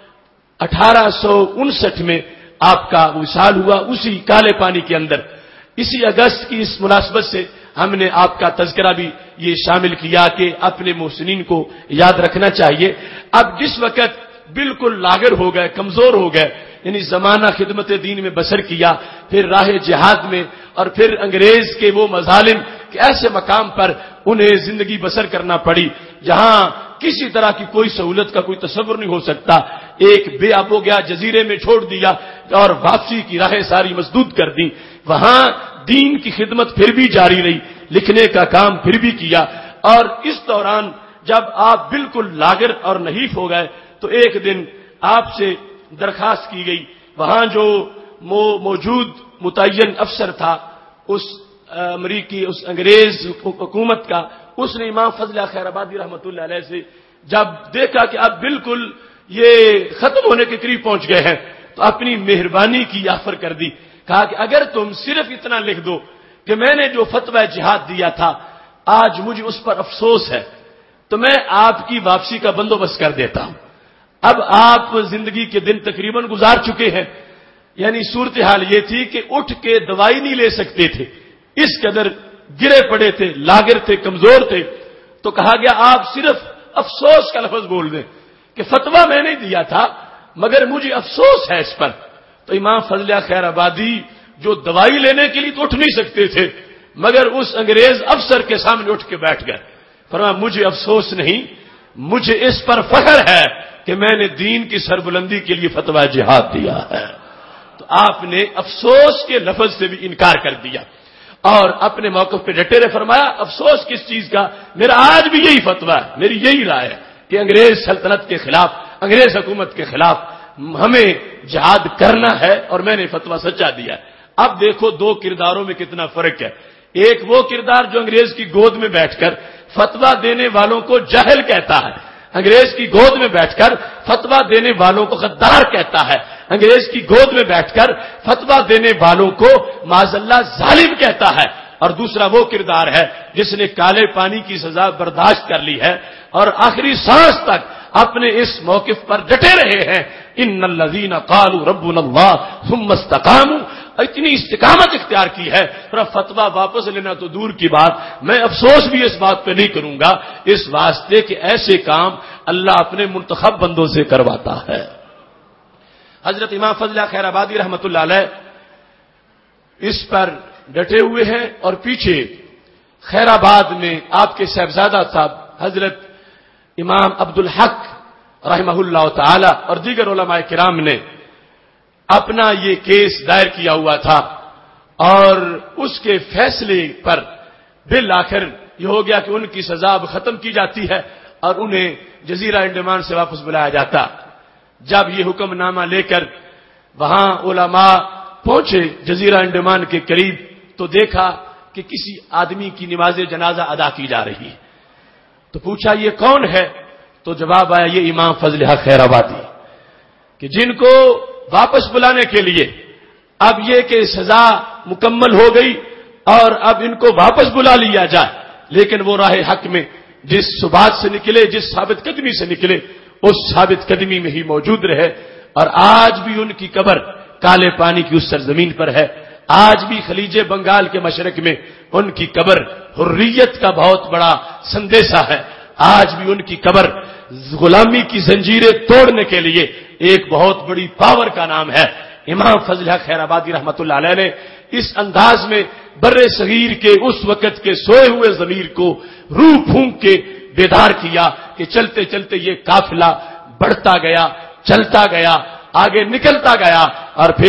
1859 میں آپ کا وصال ہوا اسی کالے پانی کے اندر۔ اسی اگست کی اس مناسبت سے ہم نے آپ کا تذکرہ بھی یہ شامل کیا کہ اپنے محسنین کو یاد رکھنا چاہیے۔ اب جس وقت بالکل لاغر ہو گئے، کمزور ہو گئے، یعنی زمانہ خدمت دین میں بسر کیا، پھر راہ جہاد میں، اور پھر انگریز کے وہ مظالم کہ ایسے مقام پر انہیں زندگی بسر کرنا پڑی جہاں کسی طرح کی کوئی سہولت کا کوئی تصور نہیں ہو سکتا۔ ایک بے آب و گیا جزیرے میں چھوڑ دیا اور واپسی کی راہیں ساری مسدود کر دی۔ وہاں دین کی خدمت پھر بھی جاری رہی، لکھنے کا کام پھر بھی کیا، اور اس دوران جب آپ بالکل لاغر اور نحیف ہو گئے تو ایک دن آپ سے درخواست کی گئی، وہاں جو موجود متعین افسر تھا اس امریکی اس انگریز حکومت کا، اس نے امام فضل خیر آبادی رحمت اللہ علیہ سے جب دیکھا کہ اب بالکل یہ ختم ہونے کے قریب پہنچ گئے ہیں تو اپنی مہربانی کی آفر کر دی، کہا کہ اگر تم صرف اتنا لکھ دو کہ میں نے جو فتویٰ جہاد دیا تھا آج مجھے اس پر افسوس ہے تو میں آپ کی واپسی کا بندوبست کر دیتا ہوں۔ اب آپ زندگی کے دن تقریباً گزار چکے ہیں، یعنی صورتحال یہ تھی کہ اٹھ کے دوائی نہیں لے سکتے تھے، اس قدر گرے پڑے تھے، لاغر تھے، کمزور تھے۔ تو کہا گیا آپ صرف افسوس کا لفظ بول دیں کہ فتویٰ میں نے دیا تھا مگر مجھے افسوس ہے اس پر۔ تو امام فضل خیر آبادی جو دوائی لینے کے لیے تو اٹھ نہیں سکتے تھے مگر اس انگریز افسر کے سامنے اٹھ کے بیٹھ گئے، فرمایا مجھے افسوس نہیں، مجھے اس پر فخر ہے کہ میں نے دین کی سربلندی کے لیے فتویٰ جہاد دیا ہے۔ تو آپ نے افسوس کے لفظ سے بھی انکار کر دیا اور اپنے موقف پہ ڈٹے رہے۔ فرمایا افسوس کس چیز کا، میرا آج بھی یہی فتویٰ ہے، میری یہی رائے ہے کہ انگریز سلطنت کے خلاف، انگریز حکومت کے خلاف ہمیں جہاد کرنا ہے اور میں نے فتویٰ سچا دیا ہے۔ اب دیکھو دو کرداروں میں کتنا فرق ہے، ایک وہ کردار جو انگریز کی گود میں بیٹھ کر فتویٰ دینے والوں کو جاہل کہتا ہے، انگریز کی گود میں بیٹھ کر فتویٰ دینے والوں کو غدار کہتا ہے، انگریز کی گود میں بیٹھ کر فتویٰ دینے والوں کو معاذ اللہ ظالم کہتا ہے، اور دوسرا وہ کردار ہے جس نے کالے پانی کی سزا برداشت کر لی ہے اور آخری سانس تک اپنے اس موقف پر ڈٹے رہے ہیں. ان الذین قالوا ربنا اللہ ثم استقاموا، اتنی استقامت اختیار کی ہے. اور فتویٰ واپس لینا تو دور کی بات، میں افسوس بھی اس بات پہ نہیں کروں گا، اس واسطے کہ ایسے کام اللہ اپنے منتخب بندوں سے کرواتا ہے. حضرت امام فضل خیر آبادی رحمۃ اللہ علیہ اس پر ڈٹے ہوئے ہیں. اور پیچھے خیر آباد میں آپ کے صاحبزادہ صاحب حضرت امام عبدالحق رحمہ اللہ تعالی اور دیگر علماء کرام نے اپنا یہ کیس دائر کیا ہوا تھا، اور اس کے فیصلے پر بالآخر یہ ہو گیا کہ ان کی سزا اب ختم کی جاتی ہے اور انہیں جزیرہ انڈمان سے واپس بلایا جاتا. جب یہ حکم نامہ لے کر وہاں علماء پہنچے جزیرہ انڈمان کے قریب تو دیکھا کہ کسی آدمی کی نماز جنازہ ادا کی جا رہی ہے. تو پوچھا یہ کون ہے؟ تو جواب آیا یہ امام فضل حق خیر آبادی، کہ جن کو واپس بلانے کے لیے اب یہ کہ سزا مکمل ہو گئی اور اب ان کو واپس بلا لیا جائے، لیکن وہ راہ حق میں جس ثبات سے نکلے، جس ثابت قدمی سے نکلے، اس ثابت قدمی میں ہی موجود رہے. اور آج بھی ان کی قبر کالے پانی کی اس سرزمین پر ہے. آج بھی خلیج بنگال کے مشرق میں ان کی قبر حریت کا بہت بڑا سندیشہ ہے. آج بھی ان کی قبر غلامی کی زنجیریں توڑنے کے لیے ایک بہت بڑی پاور کا نام ہے. امام فضل حق خیر آبادی رحمۃ اللہ علیہ نے اس انداز میں بر صغیر کے اس وقت کے سوئے ہوئے ضمیر کو روح پھونک کے بیدار کیا کہ چلتے چلتے یہ قافلہ بڑھتا گیا، چلتا گیا، آگے نکلتا گیا، اور پھر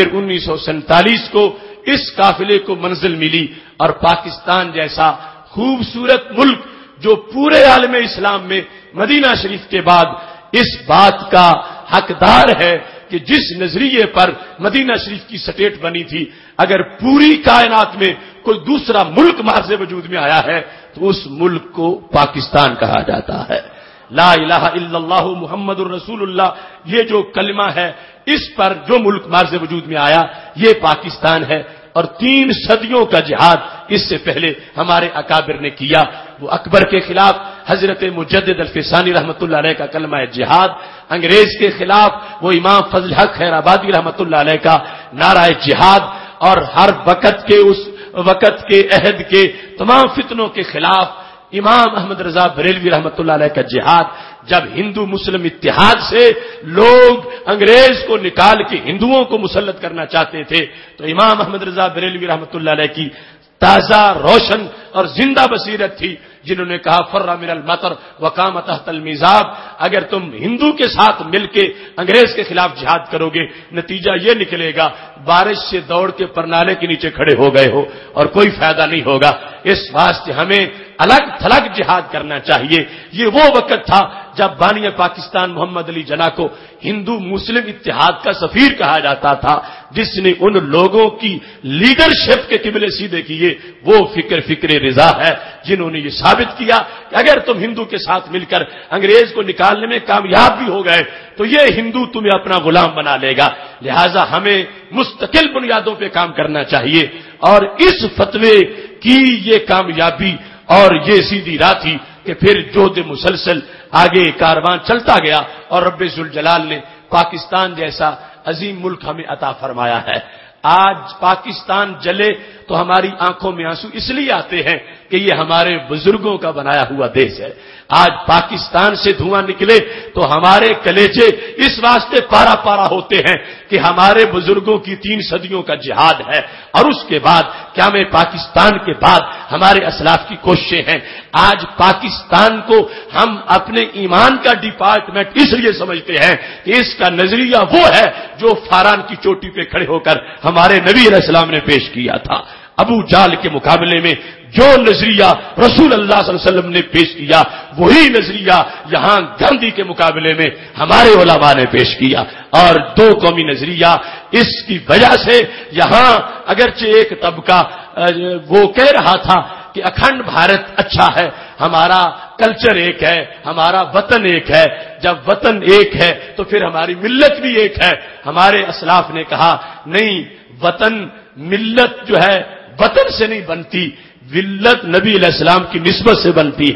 1947 کو اس قافلے کو منزل ملی. اور پاکستان جیسا خوبصورت ملک جو پورے عالم اسلام میں مدینہ شریف کے بعد اس بات کا حقدار ہے کہ جس نظریے پر مدینہ شریف کی سٹیٹ بنی تھی، اگر پوری کائنات میں کوئی دوسرا ملک محض وجود میں آیا ہے تو اس ملک کو پاکستان کہا جاتا ہے. لا الہ الا اللہ محمد الرسول اللہ، یہ جو کلمہ ہے اس پر جو ملک محض وجود میں آیا یہ پاکستان ہے. اور 3 صدیوں کا جہاد اس سے پہلے ہمارے اکابر نے کیا. وہ اکبر کے خلاف حضرت مجدد الفسانی رحمۃ اللہ علیہ کا کلمہ جہاد، انگریز کے خلاف وہ امام فضل حق خیر آبادی رحمۃ اللہ علیہ کا نعرہ جہاد، اور ہر وقت کے اس وقت کے عہد کے تمام فتنوں کے خلاف امام احمد رضا بریلوی رحمۃ اللہ علیہ کا جہاد. جب ہندو مسلم اتحاد سے لوگ انگریز کو نکال کے ہندوؤں کو مسلط کرنا چاہتے تھے تو امام احمد رضا بریلوی رحمۃ اللہ علیہ کی تازہ روشن اور زندہ بصیرت تھی، جنہوں نے کہا فر من المطر وقام تحت المیزاب، اگر تم ہندو کے ساتھ مل کے انگریز کے خلاف جہاد کرو گے نتیجہ یہ نکلے گا بارش سے دوڑ کے پرنالے کے نیچے کھڑے ہو گئے ہو اور کوئی فائدہ نہیں ہوگا. اس واسطے ہمیں الگ تھلگ جہاد کرنا چاہیے. یہ وہ وقت تھا جب بانی پاکستان محمد علی جناح کو ہندو مسلم اتحاد کا سفیر کہا جاتا تھا، جس نے ان لوگوں کی لیڈرشپ کے قبلے سیدھے کیے. وہ فکر رضا ہے جنہوں نے یہ ثابت کیا کہ اگر تم ہندو کے ساتھ مل کر انگریز کو نکالنے میں کامیاب بھی ہو گئے تو یہ ہندو تمہیں اپنا غلام بنا لے گا. لہذا ہمیں مستقل بنیادوں پہ کام کرنا چاہیے. اور اس فتوے کی یہ کامیابی اور یہ سیدھی راہ تھی کہ پھر جہد مسلسل آگے کاروان چلتا گیا اور رب ذوالجلال نے پاکستان جیسا عظیم ملک ہمیں عطا فرمایا ہے. آج پاکستان جلے تو ہماری آنکھوں میں آنسو اس لیے آتے ہیں کہ یہ ہمارے بزرگوں کا بنایا ہوا دیش ہے. آج پاکستان سے دھواں نکلے تو ہمارے کلیجے اس واسطے پارا پارا ہوتے ہیں کہ ہمارے بزرگوں کی 3 صدیوں کا جہاد ہے، اور اس کے بعد کیا میں پاکستان کے بعد ہمارے اسلاف کی کوششیں ہیں. آج پاکستان کو ہم اپنے ایمان کا ڈپارٹمنٹ اس لیے سمجھتے ہیں کہ اس کا نظریہ وہ ہے جو فاران کی چوٹی پہ کھڑے ہو کر ہمارے نبی علیہ السلام نے پیش کیا تھا. ابو جال کے مقابلے میں جو نظریہ رسول اللہ صلی اللہ علیہ وسلم نے پیش کیا وہی نظریہ یہاں گاندھی کے مقابلے میں ہمارے علماء نے پیش کیا. اور 2 قومی نظریہ اس کی وجہ سے یہاں اگرچہ ایک طبقہ وہ کہہ رہا تھا کہ اکھنڈ بھارت اچھا ہے، ہمارا کلچر ایک ہے، ہمارا وطن ایک ہے. جب وطن ایک ہے تو پھر ہماری ملت بھی ایک ہے. ہمارے اسلاف نے کہا نہیں، وطن ملت جو ہے وطن سے نہیں بنتی، ملت نبی علیہ السلام کی نسبت سے بنتی ہے.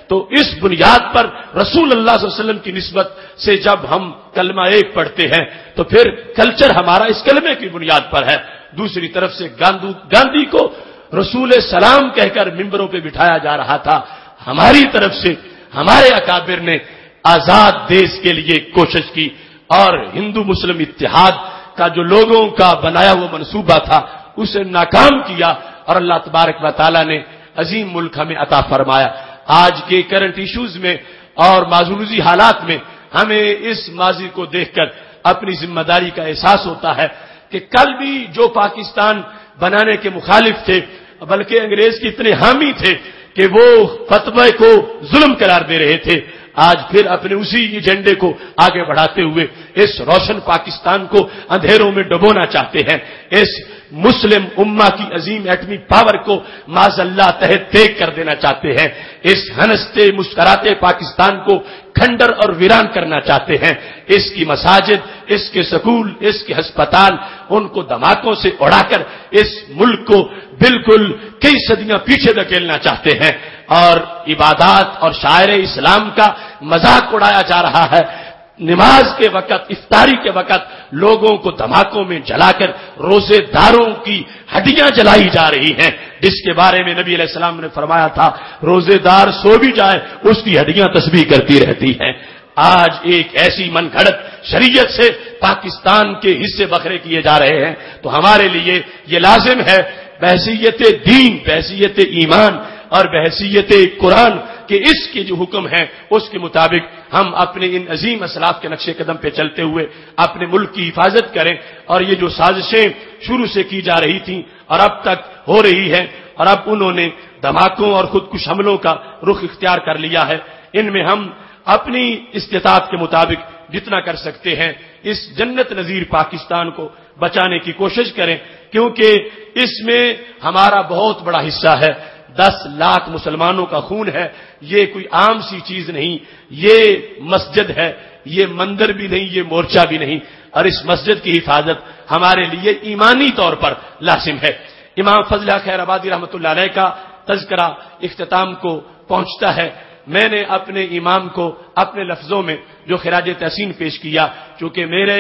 تو اس بنیاد پر رسول اللہ صلی اللہ علیہ وسلم کی نسبت سے جب ہم کلمہ ایک پڑھتے ہیں تو پھر کلچر ہمارا اس کلمے کی بنیاد پر ہے. دوسری طرف سے گاندھی کو رسول سلام کہہ کر ممبروں پہ بٹھایا جا رہا تھا. ہماری طرف سے ہمارے اکابر نے آزاد دیش کے لیے کوشش کی اور ہندو مسلم اتحاد کا جو لوگوں کا بنایا ہوا منصوبہ تھا اسے ناکام کیا اور اللہ تبارک و تعالی نے عظیم ملک ہمیں عطا فرمایا. آج کے کرنٹ ایشوز میں اور معذوری حالات میں ہمیں اس ماضی کو دیکھ کر اپنی ذمہ داری کا احساس ہوتا ہے کہ کل بھی جو پاکستان بنانے کے مخالف تھے بلکہ انگریز کے اتنے حامی تھے کہ وہ فتوی کو ظلم قرار دے رہے تھے، آج پھر اپنے اسی ایجنڈے کو آگے بڑھاتے ہوئے اس روشن پاکستان کو اندھیروں میں ڈبونا چاہتے ہیں. اس مسلم امہ کی عظیم ایٹمی پاور کو معاذ اللہ تحت دیکھ کر دینا چاہتے ہیں. اس ہنستے مسکراتے پاکستان کو کھنڈر اور ویران کرنا چاہتے ہیں. اس کی مساجد، اس کے سکول، اس کے ہسپتال ان کو دھماکوں سے اڑا کر اس ملک کو بالکل کئی صدیاں پیچھے دھکیلنا چاہتے ہیں اور عبادات اور شاعر اسلام کا مذاق اڑایا جا رہا ہے. نماز کے وقت، افطاری کے وقت لوگوں کو دھماکوں میں جلا کر روزے داروں کی ہڈیاں جلائی جا رہی ہیں، جس کے بارے میں نبی علیہ السلام نے فرمایا تھا روزے دار سو بھی جائے اس کی ہڈیاں تسبیح کرتی رہتی ہیں. آج ایک ایسی من گھڑت شریعت سے پاکستان کے حصے بکھرے کیے جا رہے ہیں تو ہمارے لیے یہ لازم ہے بحیثیت دین، بحیثیت ایمان اور بحیثیت قرآن کہ اس کے جو حکم ہیں اس کے مطابق ہم اپنے ان عظیم اسلاف کے نقش قدم پہ چلتے ہوئے اپنے ملک کی حفاظت کریں. اور یہ جو سازشیں شروع سے کی جا رہی تھیں اور اب تک ہو رہی ہیں اور اب انہوں نے دھماکوں اور خودکش حملوں کا رخ اختیار کر لیا ہے، ان میں ہم اپنی استطاعت کے مطابق جتنا کر سکتے ہیں اس جنت نظیر پاکستان کو بچانے کی کوشش کریں، کیونکہ اس میں ہمارا بہت بڑا حصہ ہے. 10 لاکھ مسلمانوں کا خون ہے، یہ کوئی عام سی چیز نہیں، یہ مسجد ہے، یہ مندر بھی نہیں، یہ مورچہ بھی نہیں، اور اس مسجد کی حفاظت ہمارے لیے ایمانی طور پر لازم ہے. امام فضل خیر آبادی رحمۃ اللہ علیہ کا تذکرہ اختتام کو پہنچتا ہے. میں نے اپنے امام کو اپنے لفظوں میں جو خراج تحسین پیش کیا، چونکہ میرے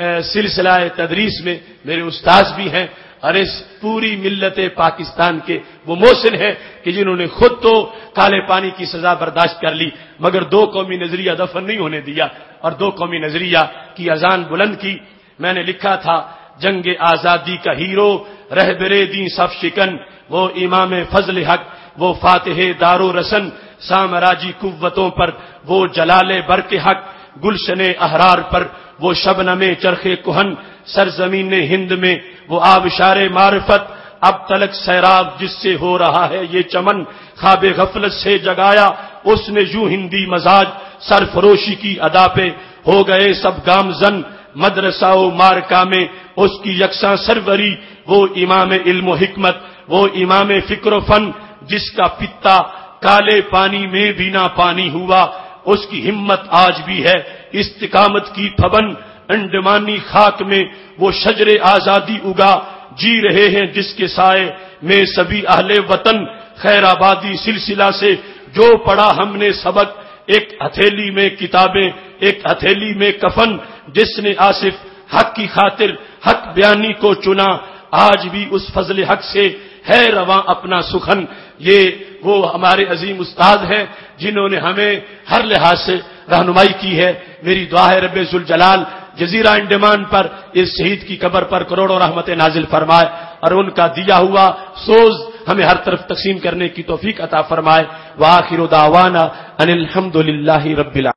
سلسلہ تدریس میں میرے استاذ بھی ہیں اور اس پوری ملت پاکستان کے وہ محسن ہیں کہ جنہوں نے خود تو کالے پانی کی سزا برداشت کر لی مگر 2 قومی نظریہ دفن نہیں ہونے دیا اور 2 قومی نظریہ کی اذان بلند کی. میں نے لکھا تھا جنگ آزادی کا ہیرو رہبر دین صف شکن، وہ امام فضل حق، وہ فاتح دار و رسن، سامراجی قوتوں پر وہ جلال برق حق، گلشن احرار پر وہ شبنم چرخ کہن، سرزمین ہند میں وہ آبشار معرفت، اب تلک سیراب جس سے ہو رہا ہے یہ چمن، خواب غفلت سے جگایا اس نے یوں ہندی مزاج، سرفروشی کی ادا پہ ہو گئے سب گامزن، مدرسہ و مارکا میں اس کی یکساں سروری، وہ امام علم و حکمت، وہ امام فکر و فن، جس کا پتا کالے پانی میں بھی نہ پانی ہوا، اس کی ہمت آج بھی ہے استقامت کی پھبن، انڈمانی خاک میں وہ شجر آزادی اگا، جی رہے ہیں جس کے سائے میں سبھی اہل وطن، خیر آبادی سلسلہ سے جو پڑھا ہم نے سبق، ایک ہتھیلی میں کتابیں ایک ہتھیلی میں کفن، جس نے آصف حق کی خاطر حق بیانی کو چنا، آج بھی اس فضل حق سے ہے رواں اپنا سخن. یہ وہ ہمارے عظیم استاد ہیں جنہوں نے ہمیں ہر لحاظ سے رہنمائی کی ہے. میری دعا ہے رب ذوالجلال جزیرہ انڈمان پر اس شہید کی قبر پر کروڑوں رحمت نازل فرمائے اور ان کا دیا ہوا سوز ہمیں ہر طرف تقسیم کرنے کی توفیق عطا فرمائے. وآخر دعوانا ان الحمد للہ رب العالمین.